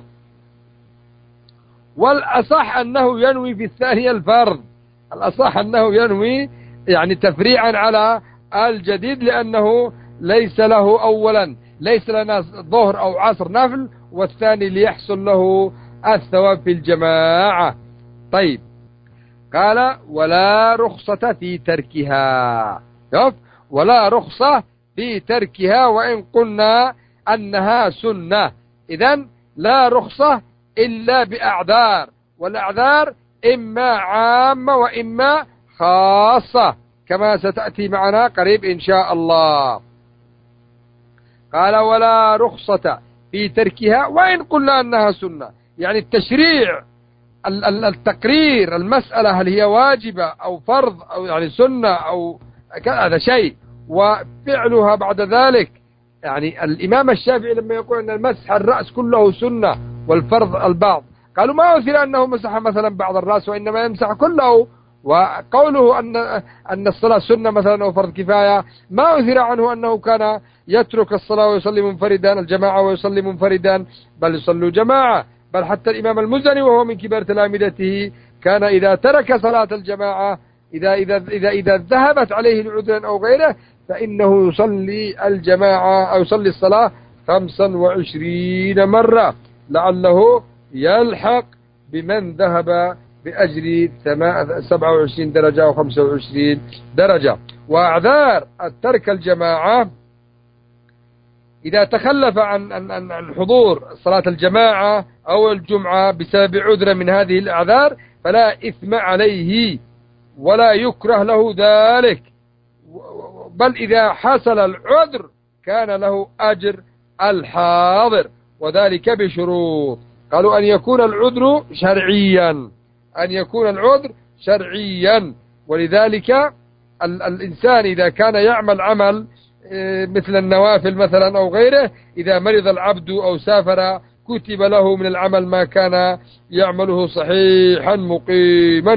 والأصح أنه ينوي في الثانية الفرض، الأصح أنه ينوي يعني تفريعا على الجديد، لأنه ليس له أولا ليس لنا ظهر أو عصر نفل، والثاني ليحصل له الثواب في الجماعة. طيب، قال ولا رخصة في تركها، ولا رخصة في تركها وإن قلنا أنها سنة. إذن لا رخصة إلا بأعذار، والأعذار إما عامة وإما خاصة كما ستأتي معنا قريب إن شاء الله. قال ولا رخصة في تركها وإن قلنا أنها سنة، يعني التشريع التقرير المسألة هل هي واجبة أو فرض أو يعني سنة أو هذا شيء، وفعلها بعد ذلك. يعني الإمام الشافعي لما يقول أن المسح الرأس كله سنة والفرض البعض، قالوا ما أثر أنه مسح مثلا بعض الرأس وإنما يمسح كله. وقوله أن الصلاة سنة مثلا أو فرض كفاية، ما أثر عنه أنه كان يترك الصلاة ويصلي منفردا الجماعة ويصلي منفردا، بل يصلوا جماعة. بل حتى الإمام المزني وهو من كبار تلامذته كان إذا ترك صلاة الجماعة إذا ذهبت عليه العذر أو غيره فإنه يصلي الجماعة أو يصلي الصلاة 25 مرة لعله يلحق بمن ذهب بأجر 27 درجة أو 25 درجة. وأعذار الترك الجماعة إذا تخلف عن حضور صلاة الجماعة أو الجمعة بسبب عذر من هذه الأعذار فلا إثم عليه ولا يكره له ذلك، بل إذا حصل العذر كان له أجر الحاضر، وذلك بشروط. قالوا أن يكون العذر شرعيا، أن يكون العذر شرعيا. ولذلك الإنسان إذا كان يعمل عمل مثل النوافل مثلا أو غيره، إذا مرض العبد أو سافر كتب له من العمل ما كان يعمله صحيحا مقيما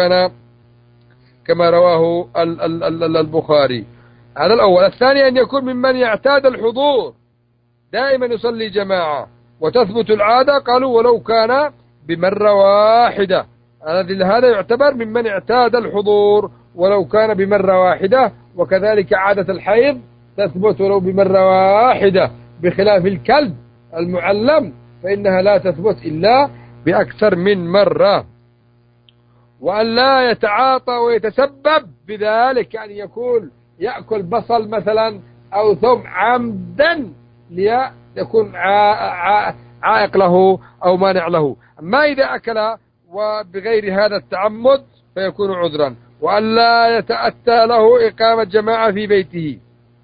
كما رواه البخاري. هذا الأول. الثاني أن يكون ممن يعتاد الحضور، دائما يصلي جماعة وتثبت العادة، قالوا ولو كان بمرة واحدة، هذا يعتبر ممن اعتاد الحضور ولو كان بمرة واحدة. وكذلك عادة الحيض تثبت ولو بمرة واحدة، بخلاف الكلب المعلم فإنها لا تثبت إلا بأكثر من مرة. وأن لا يتعاطى ويتسبب بذلك، يعني يكون يأكل بصل مثلا أو ثوم عمدا ليكون عائق له أو مانع له. أما إذا أكل وبغير هذا التعمد فيكون عذرا. وأن لا يتأتى له إقامة جماعة في بيته،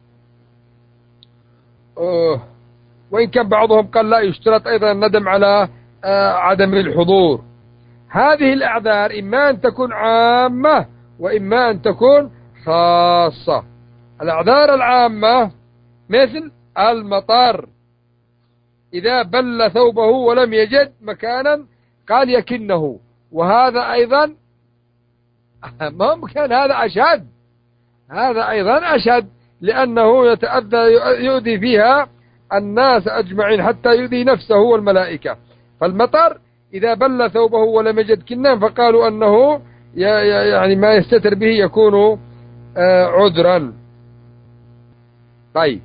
وإن كان بعضهم قال لا يشترط أيضا الندم على عدم الحضور. هذه الأعذار إما أن تكون عامة وإما أن تكون خاصة. الأعذار العامة مثل المطر، إذا بل ثوبه ولم يجد مكانا قال يكنه، وهذا أيضا ممكن، هذا أشد، هذا أيضا أشد، لأنه يتأذى يؤذي فيها الناس أجمعين حتى يؤذي نفسه والملائكة. فالمطر إذا بل ثوبه ولم يجد كنان فقالوا أنه يعني ما يستتر به يكون عذرا. طيب،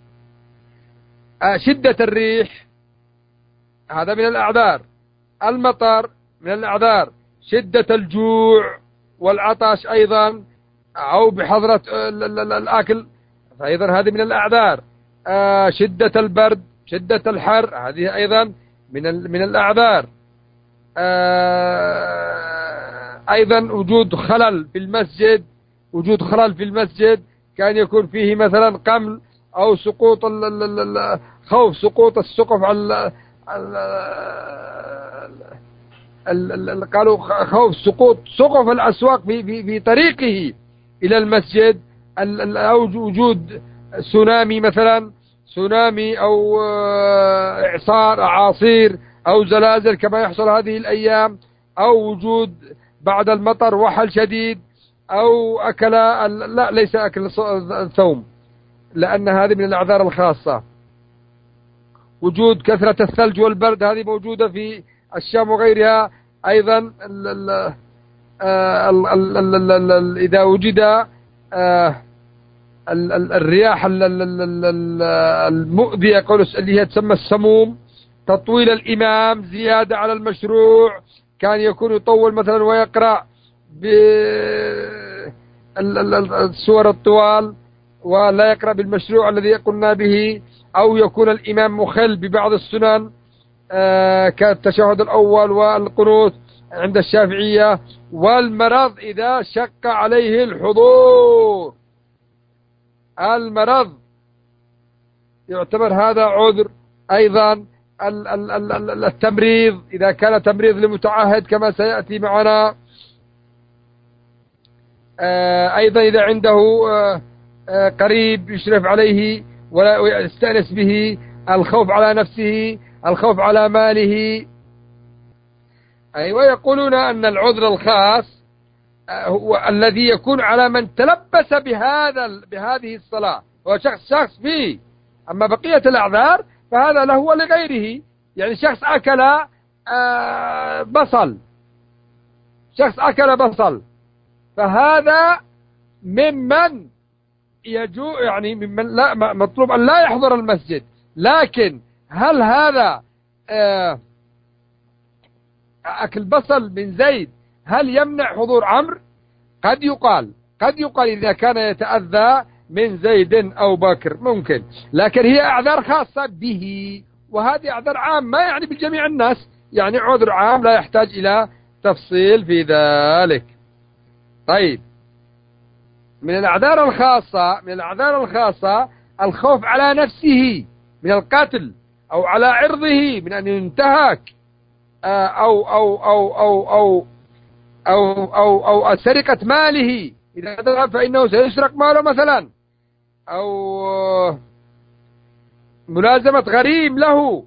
شدة الريح هذا من الأعذار. المطر من الأعذار. شدة الجوع والعطش أيضا، أو بحضرة الأكل فأيضا هذه من الأعذار. شدة البرد، شدة الحر، هذه أيضا من الأعذار. أيضا وجود خلل في المسجد، وجود خلل في المسجد كان يكون فيه مثلا قمل أو سقوط خوف سقوط السقف على قالوا خوف سقوط سقف الأسواق في طريقه إلى المسجد، أو وجود سونامي مثلا، سونامي أو إعصار أعاصير أو زلازل كما يحصل هذه الأيام، أو وجود بعد المطر وحل شديد، أو لا ليس أكل الثوم لأن هذه من الأعذار الخاصة. وجود كثرة الثلج والبرد هذه موجودة في الشام وغيرها أيضا. إذا وجد الرياح المؤذية اللي هي تسمى السموم، تطويل الإمام زيادة على المشروع، كان يكون يطول مثلا ويقرأ بالسور الطوال ولا يقرأ بالمشروع الذي قلنا به، أو يكون الإمام مخل ببعض السنن كالتشهد الأول والقنوت عند الشافعية. والمرض إذا شق عليه الحضور، المرض يعتبر هذا عذر أيضا. التمريض إذا كان تمريض لمتعهد كما سيأتي معنا. أيضا إذا عنده قريب يشرف عليه ولا يستأنس به، الخوف على نفسه، الخوف على ماله. ويقولون أن العذر الخاص هو الذي يكون على من تلبس بهذه الصلاة، هو شخص فيه. أما بقية الأعذار فهذا له ولغيره. يعني شخص أكل بصل، شخص أكل بصل، فهذا ممن يعني ممن لا مطلوب أن لا يحضر المسجد. لكن هل هذا أكل بصل من زيد هل يمنع حضور عمرو؟ قد يقال إذا كان يتأذى من زيد أو بكر ممكن، لكن هي أعذار خاصة به، وهذه أعذار عام ما يعني بالجميع الناس، يعني عذر عام لا يحتاج إلى تفصيل في ذلك. طيب، من الأعذار الخاصة الخوف على نفسه من القتل، أو على عرضه من أن ينتهك، أو سرقة ماله، إذا ذهب فإنه سيسرق ماله مثلا، أو ملازمة غريم له.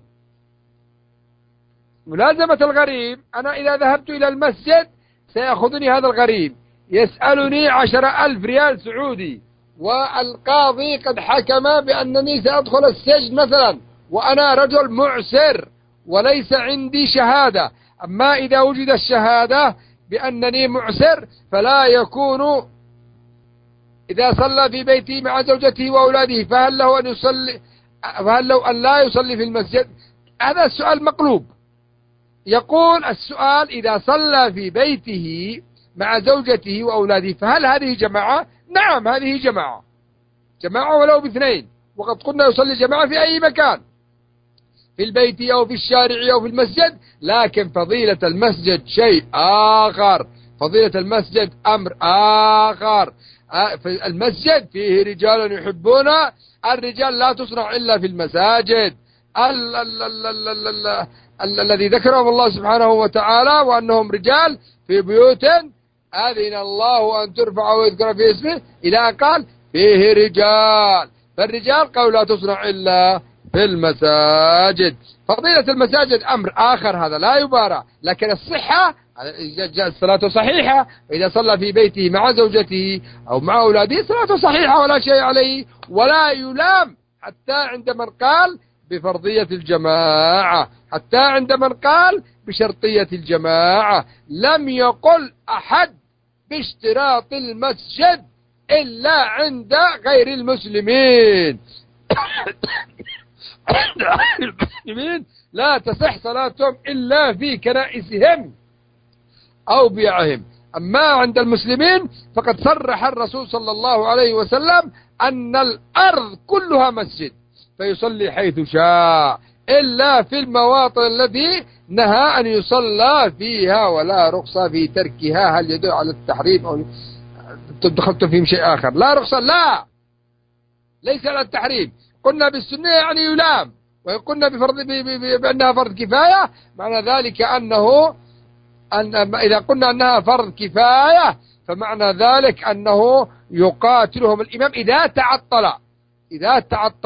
ملازمة الغريم، أنا إذا ذهبت إلى المسجد سيأخذني هذا الغريم يسألني 10,000 ريال سعودي، والقاضي قد حكم بأنني سأدخل السجن مثلا، وأنا رجل معسر وليس عندي شهادة. أما إذا وجد الشهادة بأنني معسر فلا يكون، إذا صلى في بيته مع زوجته وأولاده فهل له أن لا يصلي في المسجد؟ هذا السؤال مقلوب. يقول السؤال إذا صلى في بيته مع زوجته وأولاده فهل هذه جماعة؟ نعم، هذه جماعة ولو باثنين. وقد قلنا يصلي جماعة في أي مكان، في البيت أو في الشارع أو في المسجد. لكن فضيلة المسجد شيء آخر، فضيلة المسجد أمر آخر. في المسجد فيه رجال يحبون، الرجال لا تصنع إلا في المساجد الذي ذكرهم الله سبحانه وتعالى، وأنهم رجال في بيوت أذن الله أن ترفع ويذكر في اسمه، إلى قال فيه رجال. فالرجال قالوا لا تصنع إلا في المساجد. فضيلة المساجد أمر آخر، هذا لا يبارى، لكن الصلاة صحيحة، إذا صلى في بيته مع زوجته أو مع أولاده صلاته صحيحة ولا شيء عليه ولا يلام، حتى عند من قال بفرضية الجماعة، حتى عند من قال بشرطية الجماعة. لم يقل أحد باشتراط المسجد إلا عند غير المسلمين. المسلمين لا تصح صلاتهم إلا في كنائسهم أو بيعهم. أما عند المسلمين فقد صرح الرسول صلى الله عليه وسلم أن الأرض كلها مسجد، فيصلي حيث شاء إلا في المواطن التي نهى أن يصلى فيها، ولا رخصة في تركها. هل يدل على التحريم أو دخلت فيهم شيء آخر؟ لا رخصة، لا، ليس على التحريم. قلنا بالسنة يعني يلام، وإن قلنا بأنها فرض كفاية معنى ذلك إذا قلنا أنها فرض كفاية فمعنى ذلك أنه يقاتلهم الإمام إذا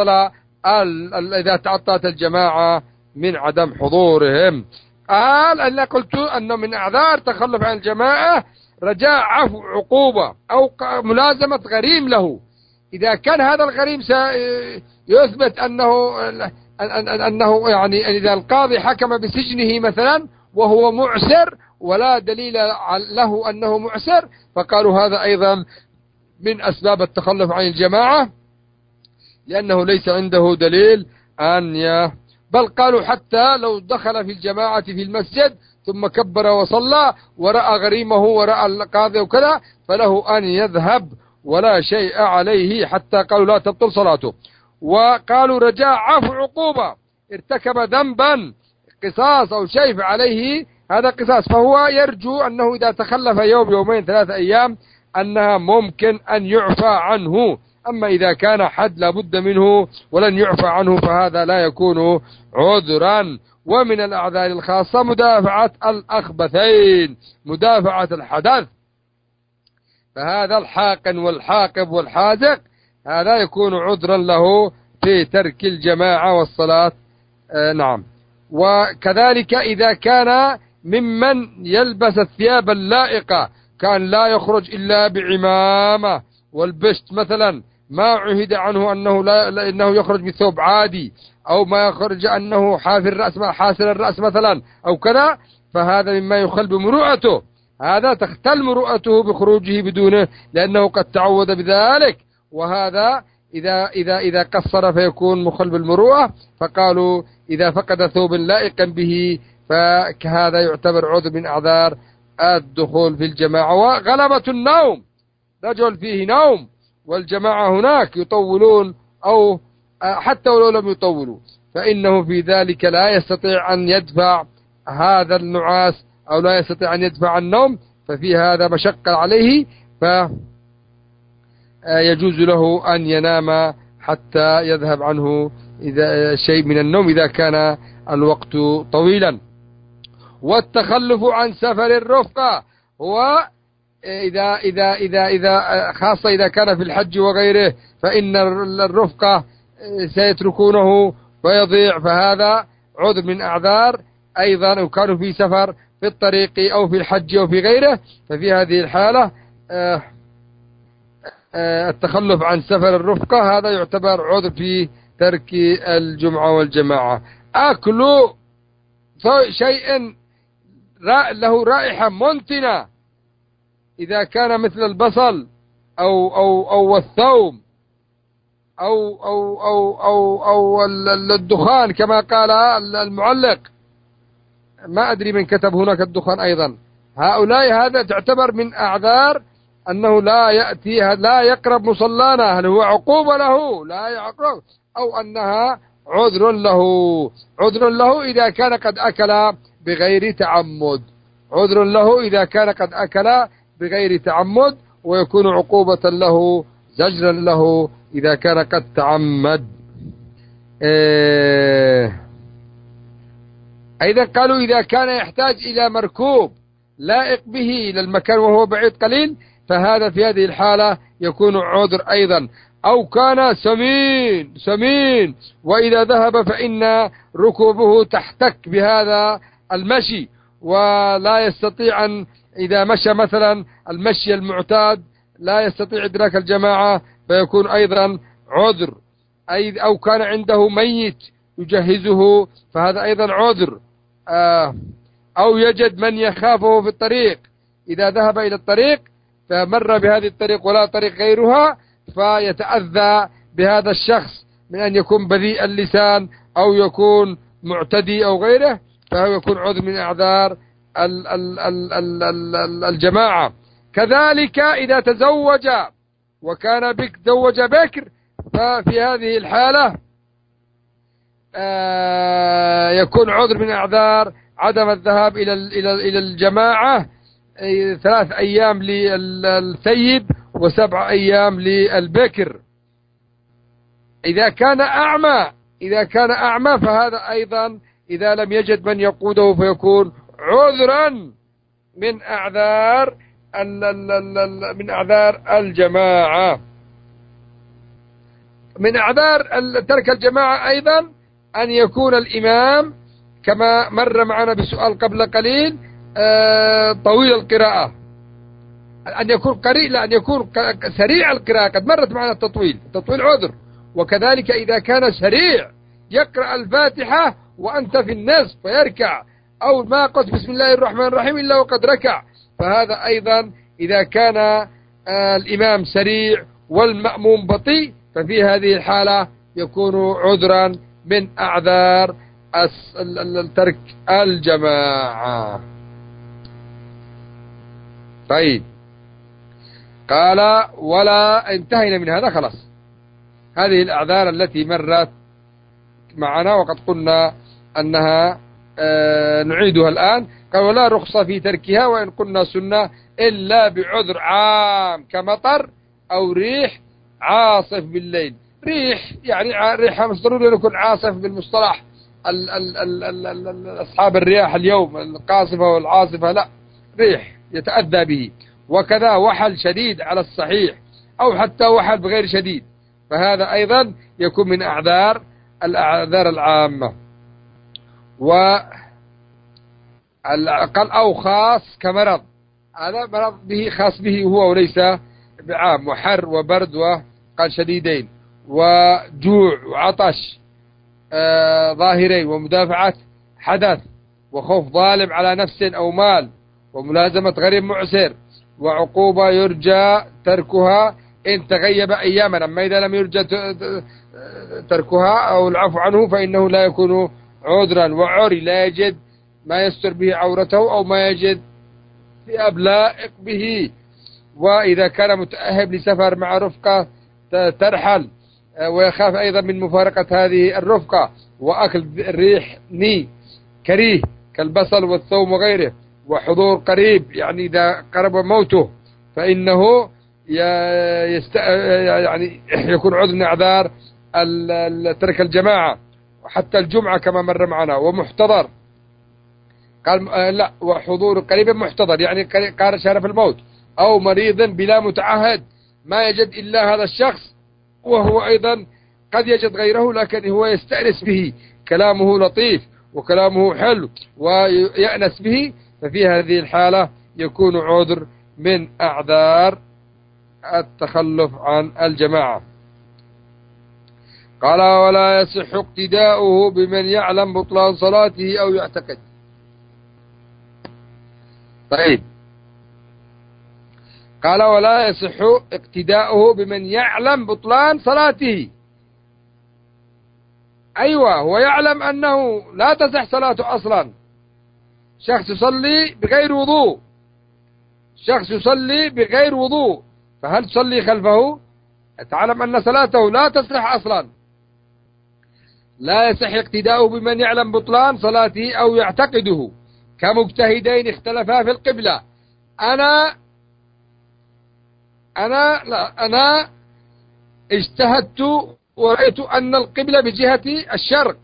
تعطلت الجماعة من عدم حضورهم. قال أنا قلت أنه من أعذار تخلف عن الجماعة رجاء عفو عقوبة أو ملازمة غريم له. إذا كان هذا الغريم يثبت أنه يعني إذا القاضي حكم بسجنه مثلا وهو معسر ولا دليل له أنه معسر، فقالوا هذا أيضا من أسباب التخلف عن الجماعة، لأنه ليس عنده دليل بل قالوا حتى لو دخل في الجماعة في المسجد ثم كبر وصلى ورأى غريمه ورأى القاضي وكذا فله أن يذهب ولا شيء عليه، حتى قالوا لا تبطل صلاته. وقالوا رجاء عفو عقوبة، ارتكب ذنبا قصاص أو شيء عليه هذا قصاص، فهو يرجو أنه إذا تخلف يوم يومين 3 أيام أنها ممكن أن يعفى عنه. أما إذا كان حد لابد منه ولن يعفى عنه فهذا لا يكون عذرا. ومن الأعذار الخاصة مدافعة الأخبثين، مدافعة الحدث، فهذا الحاقن والحاقب والحاذق هذا يكون عذرا له في ترك الجماعة والصلاة. نعم. وكذلك إذا كان ممن يلبس الثياب اللائقة، كان لا يخرج إلا بعمامة والبشت مثلا، ما عهد عنه أنه يخرج بثوب عادي، أو ما يخرج أنه حاسر الرأس مثلا أو كذا، فهذا مما يخل بمروءته، هذا تختل مروءته بخروجه بدونه لأنه قد تعود بذلك، وهذا إذا قصر فيكون مخل بالمروءة. فقالوا إذا فقد ثوب لائقا به فهذا يعتبر عذر من أعذار الدخول في الجماعة. وغلبة النوم، رجل فيه نوم والجماعة هناك يطولون أو حتى ولو لم يطولوا، فإنه في ذلك لا يستطيع أن يدفع هذا النعاس أو لا يستطيع أن يدفع النوم، ففي هذا مشقة عليه، فيجوز له أن ينام حتى يذهب عنه إذا شيء من النوم إذا كان الوقت طويلا. والتخلف عن سفر الرفقة هو إذا خاصة إذا كان في الحج وغيره، فإن الرفقة سيتركونه ويضيع، فهذا عذر من أعذار أيضا، أو كانوا في سفر في الطريق أو في الحج أو في غيره، ففي هذه الحالة التخلف عن سفر الرفقة هذا يعتبر عذر في ترك الجمعة والجماعة. أكل شيء له رائحة منتنة إذا كان مثل البصل أو الثوم أو الدخان كما قال المعلق، ما أدري من كتب هناك الدخان أيضا، هؤلاء هذا تعتبر من أعذار أنه لا يأتي لا يقرب مصلانا، هل هو عقوبة له لا يقرب، أو أنها عذر له إذا كان قد أكل بغير تعمد، عذر له إذا كان قد أكل بغير تعمد، ويكون عقوبة له زجرا له إذا كان قد تعمد. أيضا قالوا إذا كان يحتاج إلى مركوب لائق به إلى المكان وهو بعيد قليل، فهذا في هذه الحالة يكون عذر أيضا. أو كان سمين وإذا ذهب فإن ركوبه تحتك بهذا المشي، ولا يستطيع أن إذا مشى مثلا المشي المعتاد لا يستطيع إدراك الجماعة فيكون أيضا عذر، أو كان عنده ميت يجهزه فهذا أيضا عذر، أو يجد من يخافه في الطريق، إذا ذهب إلى الطريق فمر بهذه الطريق ولا طريق غيرها فيتأذى بهذا الشخص من أن يكون بذيء اللسان أو يكون معتدي أو غيره، فهو يكون عذر من أعذار الجماعة. كذلك إذا تزوج وكان تزوج بكر ففي هذه الحالة يكون عذر من أعذار عدم الذهاب إلى الجماعة، 3 أيام للثيب و7 أيام للبكر. إذا كان أعمى فهذا أيضا إذا لم يجد من يقوده فيكون عذرا من أعذار الجماعة. من أعذار ترك الجماعة أيضا أن يكون الإمام كما مر معنا بسؤال قبل قليل طويل القراءة، أن يكون قريء، لا أن يكون سريع القراءة، قد مرت معنا التطويل عذر. وكذلك إذا كان سريع يقرأ الفاتحة وأنت في النصف فيركع، أو ما قلت بسم الله الرحمن الرحيم إلا وقد ركع، فهذا أيضا إذا كان الإمام سريع والمأموم بطيء ففي هذه الحالة يكون عذرا من أعذار ترك الجماعة. طيب، قال ولا انتهينا من هذا خلاص، هذه الأعذار التي مرت معنا وقد قلنا أنها نعيدها الآن. قال ولا رخصة في تركها وإن قلنا سنة إلا بعذر عام كمطر أو ريح عاصف بالليل. ريح يعني ريح مش ضروري أن يكون عاصف بالمصطلح أصحاب الرياح اليوم القاصفة والعاصفة، لا، ريح يتأذى به. وكذا وحل شديد على الصحيح أو حتى وحل بغير شديد، فهذا أيضا يكون من الأعذار العامة. قال أو خاص كمرض، هذا مرض به خاص به هو وليس بعام، وحر وبرد وقال شديدين وجوع وعطش ظاهرين ومدافعة حدث وخوف ظالم على نفس أو مال وملازمة غريب معسر وعقوبة يرجى تركها إن تغيب أياما. أما إذا لم يرجى تركها أو العفو عنه فإنه لا يكون عذرا. وعري لا يجد ما يستر به عورته أو ما يجد ثياب لائق به. وإذا كان متأهب لسفر مع رفقة ترحل ويخاف أيضا من مفارقة هذه الرفقة وأكل الريح كريه كالبصل والثوم وغيره، وحضور قريب يعني إذا قرب موته فإنه يعني يكون عذر من أعذار ترك الجماعة، وحتى الجمعة كما مر معنا. ومحتضر قال لا، وحضور قريب محتضر يعني قارئ شرف الموت، أو مريض بلا متعهد ما يجد إلا هذا الشخص وهو أيضا قد يجد غيره لكن هو يستأنس به، كلامه لطيف وكلامه حلو ويأنس به، ففي هذه الحالة يكون عذر من أعذار التخلف عن الجماعة. قال ولا يصح اقتداؤه بمن يعلم بطلان صلاته أو يعتقد. طيب، قال ولا يصح اقتداؤه بمن يعلم بطلان صلاته. أيوة، هو يعلم أنه لا تصح صلاته أصلا. شخص يصلي بغير وضوء فهل تصلي خلفه؟ تعلم أن صلاته لا تصح أصلا. لا يصح اقتداؤه بمن يعلم بطلان صلاته أو يعتقده كمجتهدين اختلفا في القبلة. أنا اجتهدت ورأيت أن القبلة بجهة الشرق،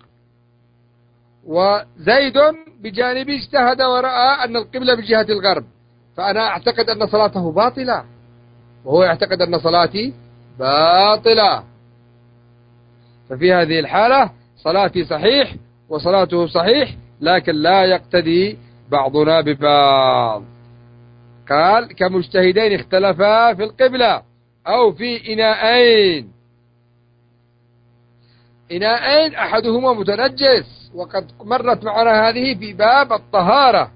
وزيد بجانبي اجتهد ورأى أن القبلة بجهة الغرب، فأنا أعتقد أن صلاته باطلة وهو يعتقد أن صلاتي باطلة. ففي هذه الحالة صلاتي صحيح وصلاته صحيح، لكن لا يقتدي بعضنا ببعض. قال كمجتهدين اختلفا في القبلة أو في إناءين أحدهما متنجس. وقد مرت معنا هذه في باب الطهارة،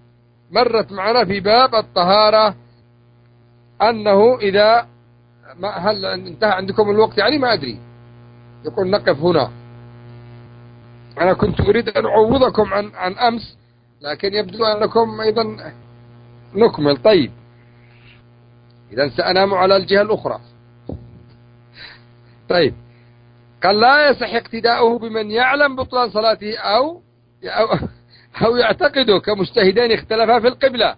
أنه إذا هل انتهى عندكم الوقت يعني ما أدري، يقول نقف هنا. أنا كنت أريد أن أعوضكم عن أمس، لكن يبدو أنكم أيضا نكمل. طيب إذا سأنام على الجهة الأخرى. طيب قال لا يصح اقتداؤه بمن يعلم بطلان صلاته أو يعتقده كمجتهدين اختلفا في القبلة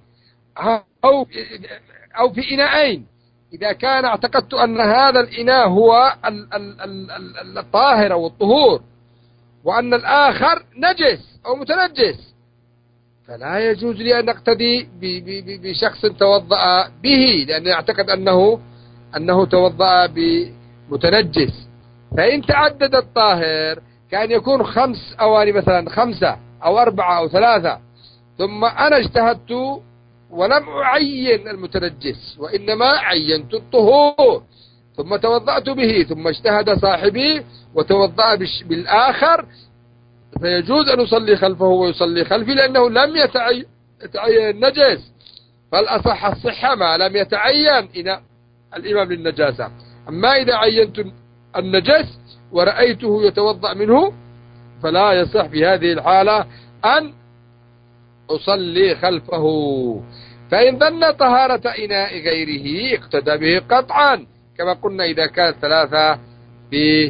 أو في إناءين. إذا كان اعتقدت أن هذا الإناء هو الطاهر أو الطهور وأن الآخر نجس أو متنجس، فلا يجوز لي أن أقتدي بشخص توضأ به، لأنه يعتقد أنه توضأ بمتنجس. فإن تعدد الطاهر كان يكون 5 أواني مثلا، 5 أو 4 أو 3، ثم أنا اجتهدت ولم أعين المتنجس وإنما عينت الطهور، ثم توضأت به، ثم اجتهد صاحبي وتوضأ بالآخر، فيجوز أن أصلي خلفه ويصلي خلفي لأنه لم يتعين النجس. فالأصح الصحة ما لم يتعين الإمام للنجاسة. أما إذا عينت النجس ورأيته يتوضأ منه فلا يصح في هذه الحالة أن أصلي خلفه. فإن ظن طهارة إناء غيره اقتدى به قطعا، كما قلنا إذا كانت 3 ب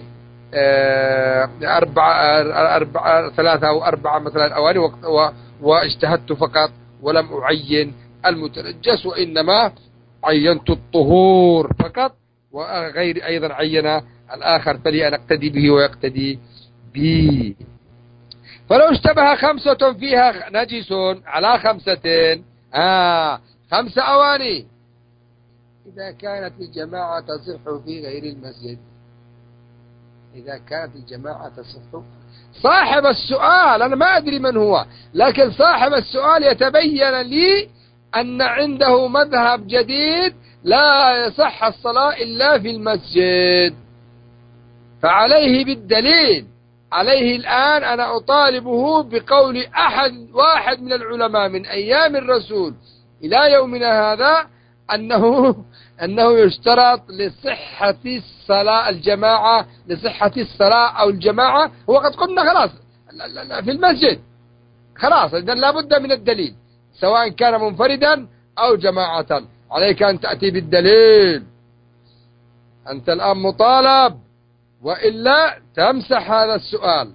3 أو 4 مثلا أواني واجتهدت فقط ولم أعين المتنجس وإنما عينت الطهور فقط، وغير أيضا عين الآخر، فلي أن أقتدي به ويقتدي بي. فلو اشتبه 5 فيها نجس على 5 5 أواني، إذا كانت الجماعة تصح في غير المسجد، إذا كانت الجماعة تصح. صاحب السؤال أنا ما أدري من هو، لكن صاحب السؤال يتبين لي أن عنده مذهب جديد لا يصح الصلاة إلا في المسجد، فعليه بالدليل. عليه الآن أنا أطالبه بقول واحد من العلماء من أيام الرسول إلى يومنا هذا أنه يشترط لصحة الصلاة الجماعة، لصحة الصلاة أو الجماعة. وقد قلنا خلاص في المسجد خلاص، إذن لا بد من الدليل سواء كان منفردا أو جماعة. عليك أن تأتي بالدليل، أنت الآن مطالب، وإلا تمسح هذا السؤال.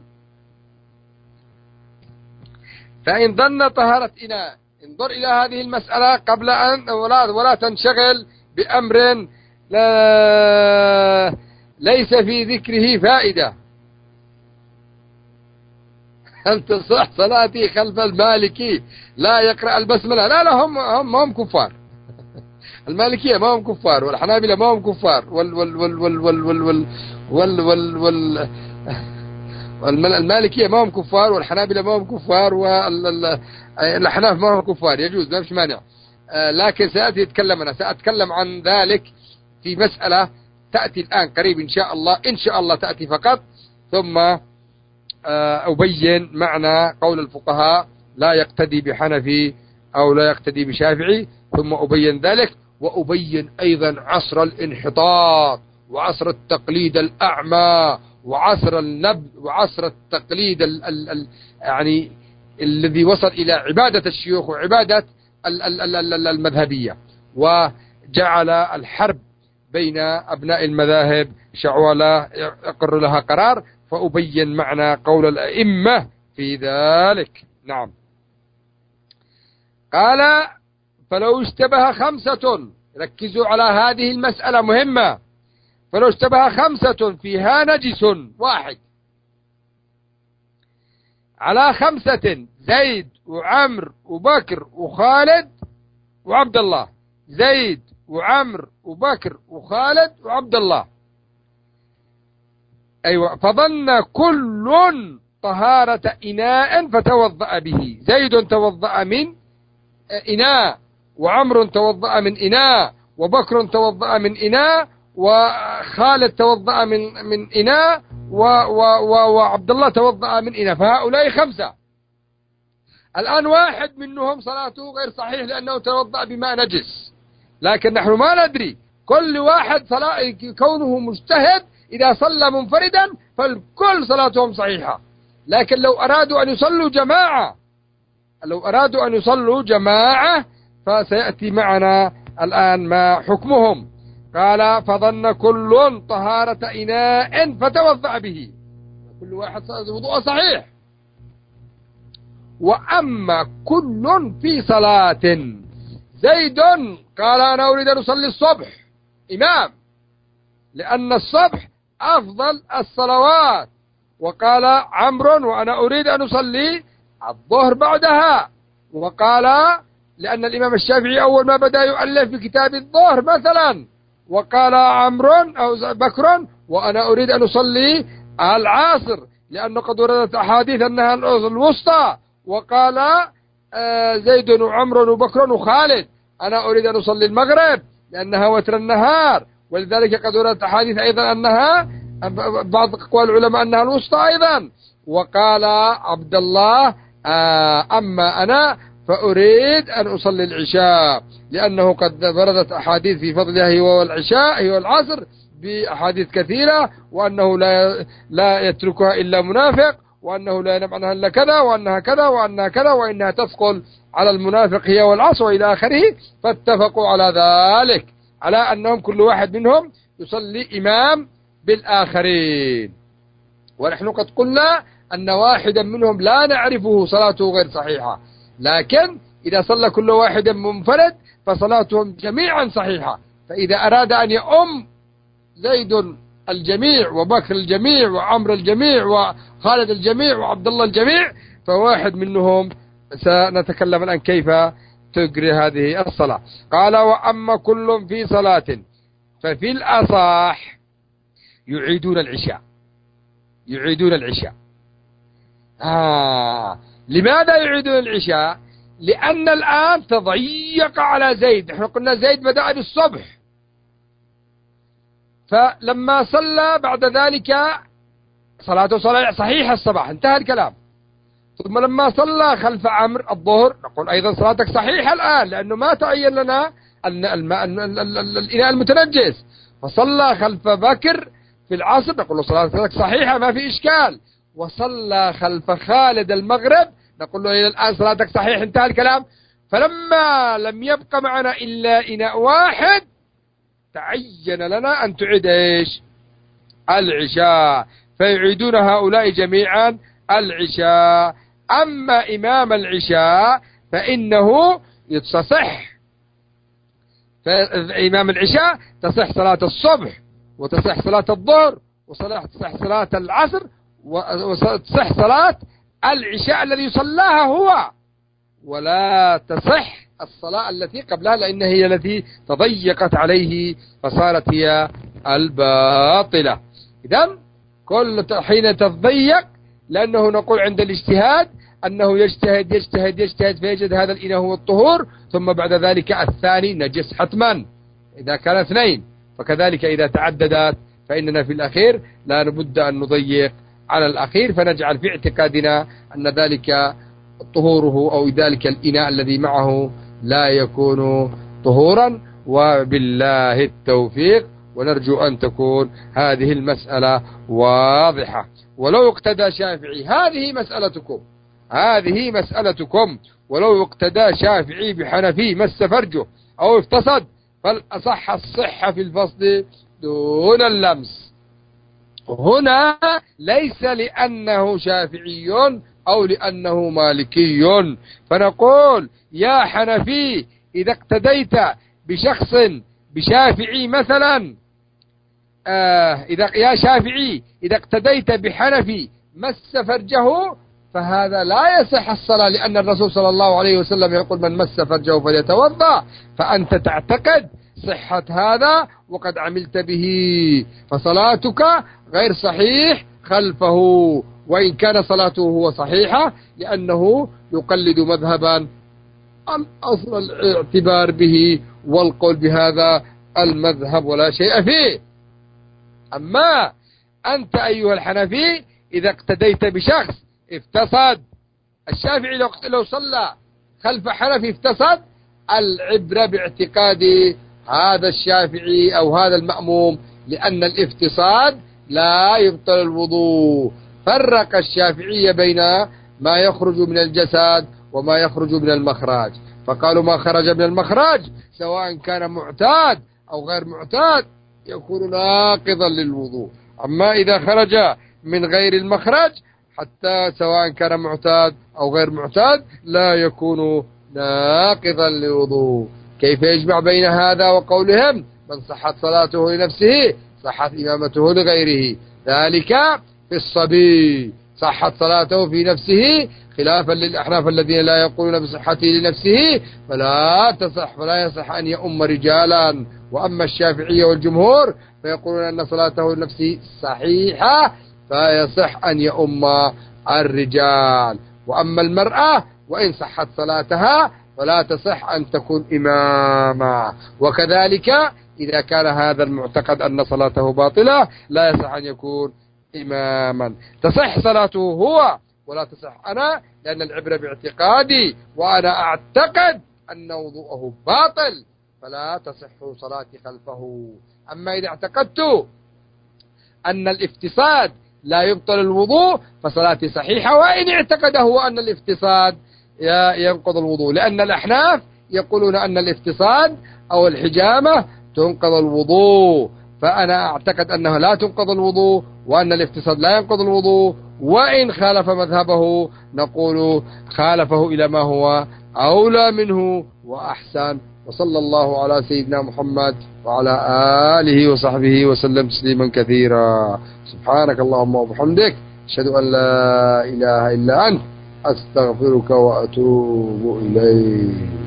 فإن ظن طهارة إناء، انظر إلى هذه المسألة قبل أن ولا تنشغل بأمر ليس في ذكره فائدة. هل تصح صلاتي خلف المالكي لا يقرأ البسملة؟ لا هم كفار. المالكية ما هم كفار، والحنابلة ما هم كفار، المالكية ما هم كفار، والحنابلة ما هم كفار، والأحناف ما هم كفار. يجوز، ما فيش مانع. لكن سأتكلم عن ذلك في مسألة تأتي الآن قريب إن شاء الله تأتي فقط، ثم أبين معنى قول الفقهاء لا يقتدي بحنفي أو لا يقتدي بشافعي، ثم أبين ذلك، وأبين أيضا عصر الانحطاط وعصر التقليد الأعمى وعصر النبذ وعصر التقليد يعني الذي وصل إلى عبادة الشيوخ وعبادة المذهبية، وجعل الحرب بين أبناء المذاهب شعولة يقر لها قرار. فأبين معنى قول الأئمة في ذلك. نعم. قال فلو اشتبه 5، ركزوا على هذه المسألة مهمة. فلو اشتبه 5 فيها نجس واحد على 5، زيد وعمر وبكر وخالد وعبد الله، زيد وعمر وبكر وخالد وعبد الله، أيوة. فظن كل طهارة إناء فتوضأ به. زيد توضأ من إناء، وعمر توضأ من إناء، وبكر توضأ من إناء، وخالد توضأ من إناء، وعبد الله توضأ من إناء، فهؤلاء 5. الآن واحد منهم صلاته غير صحيح لأنه توضأ بماء نجس، لكن نحن ما ندري. كل واحد كونه مجتهد إذا صلى منفردا فالكل صلاتهم صحيحة. لكن لو أرادوا أن يصلوا جماعة فسيأتي معنا الآن ما حكمهم. قال فظن كل طهارة إناء فتوضأ به، كل واحد وضوء صحيح. وأما كل في صلاة، زيد قال أنا أريد أن أصلي الصبح إمام لأن الصبح أفضل الصلوات، وقال عمرو وأنا أريد أن أصلي الظهر بعدها، وقال لأن الإمام الشافعي أول ما بدأ يؤلف بكتاب الظهر مثلا، وقال عمرو أو بكر وأنا أريد أن أصلي العصر لأنه قد وردت أحاديث أنها الوسطى، وقال زيد وعمرو وبكر وخالد أنا أريد أن أصلي المغرب لأنها وتر النهار، ولذلك قد وردت أحاديث أيضا أنها بعض أقوال العلماء أنها الوسطى أيضا. وقال عبد الله أما أنا فأريد أن أصلي العشاء لأنه قد وردت أحاديث في فضلها هي والعشاء هي والعصر بأحاديث كثيرة، وأنه لا يتركها إلا منافق، وأنه لا ينام عنها إلا كذا، وأنها كذا وأنها كذا، وإنها تثقل على المنافق هي والعصر وإلى آخره. فاتفقوا على ذلك، على أنهم كل واحد منهم يصلي إمام بالآخرين. ونحن قد قلنا أن واحدا منهم لا نعرفه صلاته غير صحيحة، لكن إذا صلى كل واحد منفرد فصلاتهم جميعا صحيحة. فإذا أراد أن يؤم زيد الجميع وبكر الجميع وعمر الجميع وخالد الجميع وعبد الله الجميع فواحد منهم سنتكلم الآن كيف تجري هذه الصلاة. قال وأما كل في صلاة ففي الأصح يعيدون العشاء. لماذا يعيدون العشاء؟ لأن الآن تضيق على زيد. احنا قلنا زيد بدأ بالصبح، فلما صلى بعد ذلك صلاته صحيحة الصباح، انتهى الكلام. ثم لما صلى خلف عمرو الظهر نقول أيضا صلاتك صحيحة الآن، لأنه ما تعين لنا الإناء المتنجس. فصلى خلف بكر في العصر نقول له صلاتك صحيحة ما في إشكال. وصلى خلف خالد المغرب نقول له إلى الآن صلاتك صحيح، انتهى الكلام. فلما لم يبق معنا إلا إناء واحد تعين لنا أن تعيد إيش؟ العشاء. فيعيدون هؤلاء جميعا العشاء. أما إمام العشاء فإنه يتصح، فإمام العشاء تصح صلاة الصبح وتصح صلاة الظهر وتصح صلاة العصر وتصح صلاة العشاء الذي يصلاها هو، ولا تصح الصلاة التي قبلها لأن هي التي تضيقت عليه فصارت هي الباطلة. إذن كل حين تضيق، لأنه نقول عند الاجتهاد أنه يجتهد فيجد هذا الإناء هو الطهور، ثم بعد ذلك الثاني نجس حتما إذا كان 2، فكذلك إذا تعددت فإننا في الأخير لا نبد أن نضيق على الأخير، فنجعل في اعتقادنا أن ذلك طهوره أو ذلك الإناء الذي معه لا يكون طهورا. وبالله التوفيق، ونرجو أن تكون هذه المسألة واضحة. ولو اقتدى شافعي، هذه مسألتكم، ولو اقتدى شافعي بحنفي مس فرجه أو افتصد فالأصح الصحة في الفصل دون اللمس. هنا ليس لأنه شافعي أو لأنه مالكي، فنقول يا حنفي إذا اقتديت بشخص بشافعي مثلا، يا شافعي إذا اقتديت بحنفي مس فرجه فهذا لا يصح الصلاة، لأن الرسول صلى الله عليه وسلم يقول من مس فرجه فليتوضأ، فأنت تعتقد صحة هذا وقد عملت به، فصلاتك غير صحيح خلفه، وإن كان صلاته هو صحيحة لأنه يقلد مذهبا أم أصل الاعتبار به والقول بهذا المذهب ولا شيء فيه. أما أنت أيها الحنفي إذا اقتديت بشخص افتصد، الشافعي لو صلى خلف حنفي افتصد، العبرة باعتقاد هذا الشافعي أو هذا المأموم، لأن الافتصاد لا يبطل الوضوء. فرق الشافعية بين ما يخرج من الجسد وما يخرج من المخراج، فقالوا ما خرج من المخراج سواء كان معتاد أو غير معتاد يكون ناقضا للوضوء. أما إذا خرج من غير المخرج حتى سواء كان معتاد أو غير معتاد لا يكون ناقضا للوضوء. كيف يجمع بين هذا وقولهم من صحت صلاته لنفسه صحت إمامته لغيره؟ ذلك في الصبي صحت صلاته في نفسه، خلافا للأحناف الذين لا يقولون بصحته لنفسه فلا يصح أن يؤم رجالا. وأما الشافعية والجمهور فيقولون أن صلاته لنفسه صحيحة فيصح أن يؤم الرجال. وأما المرأة وإن صحت صلاتها فلا تصح أن تكون إماما. وكذلك إذا كان هذا المعتقد أن صلاته باطلة لا يصح أن يكون إماما. تصح صلاته هو ولا تصح أنا، لأن العبرة باعتقادي وأنا أعتقد أن وضوءه باطل فلا تصح صلاتي خلفه. أما إذا اعتقدت أن الافتصاد لا يبطل الوضوء فصلاتي صحيحة، وإن اعتقد هو أن الافتصاد ينقض الوضوء، لأن الأحناف يقولون أن الافتصاد أو الحجامة تنقض الوضوء، فأنا أعتقد أنها لا تنقض الوضوء وأن الافتصاد لا ينقض الوضوء. وإن خالف مذهبه نقول خالفه إلى ما هو أولى منه وأحسن. وصلى الله على سيدنا محمد وعلى آله وصحبه وسلم تسليما كثيرا. سبحانك اللهم وبحمدك أشهد أن لا إله إلا أنت أستغفرك وأتوب إليك.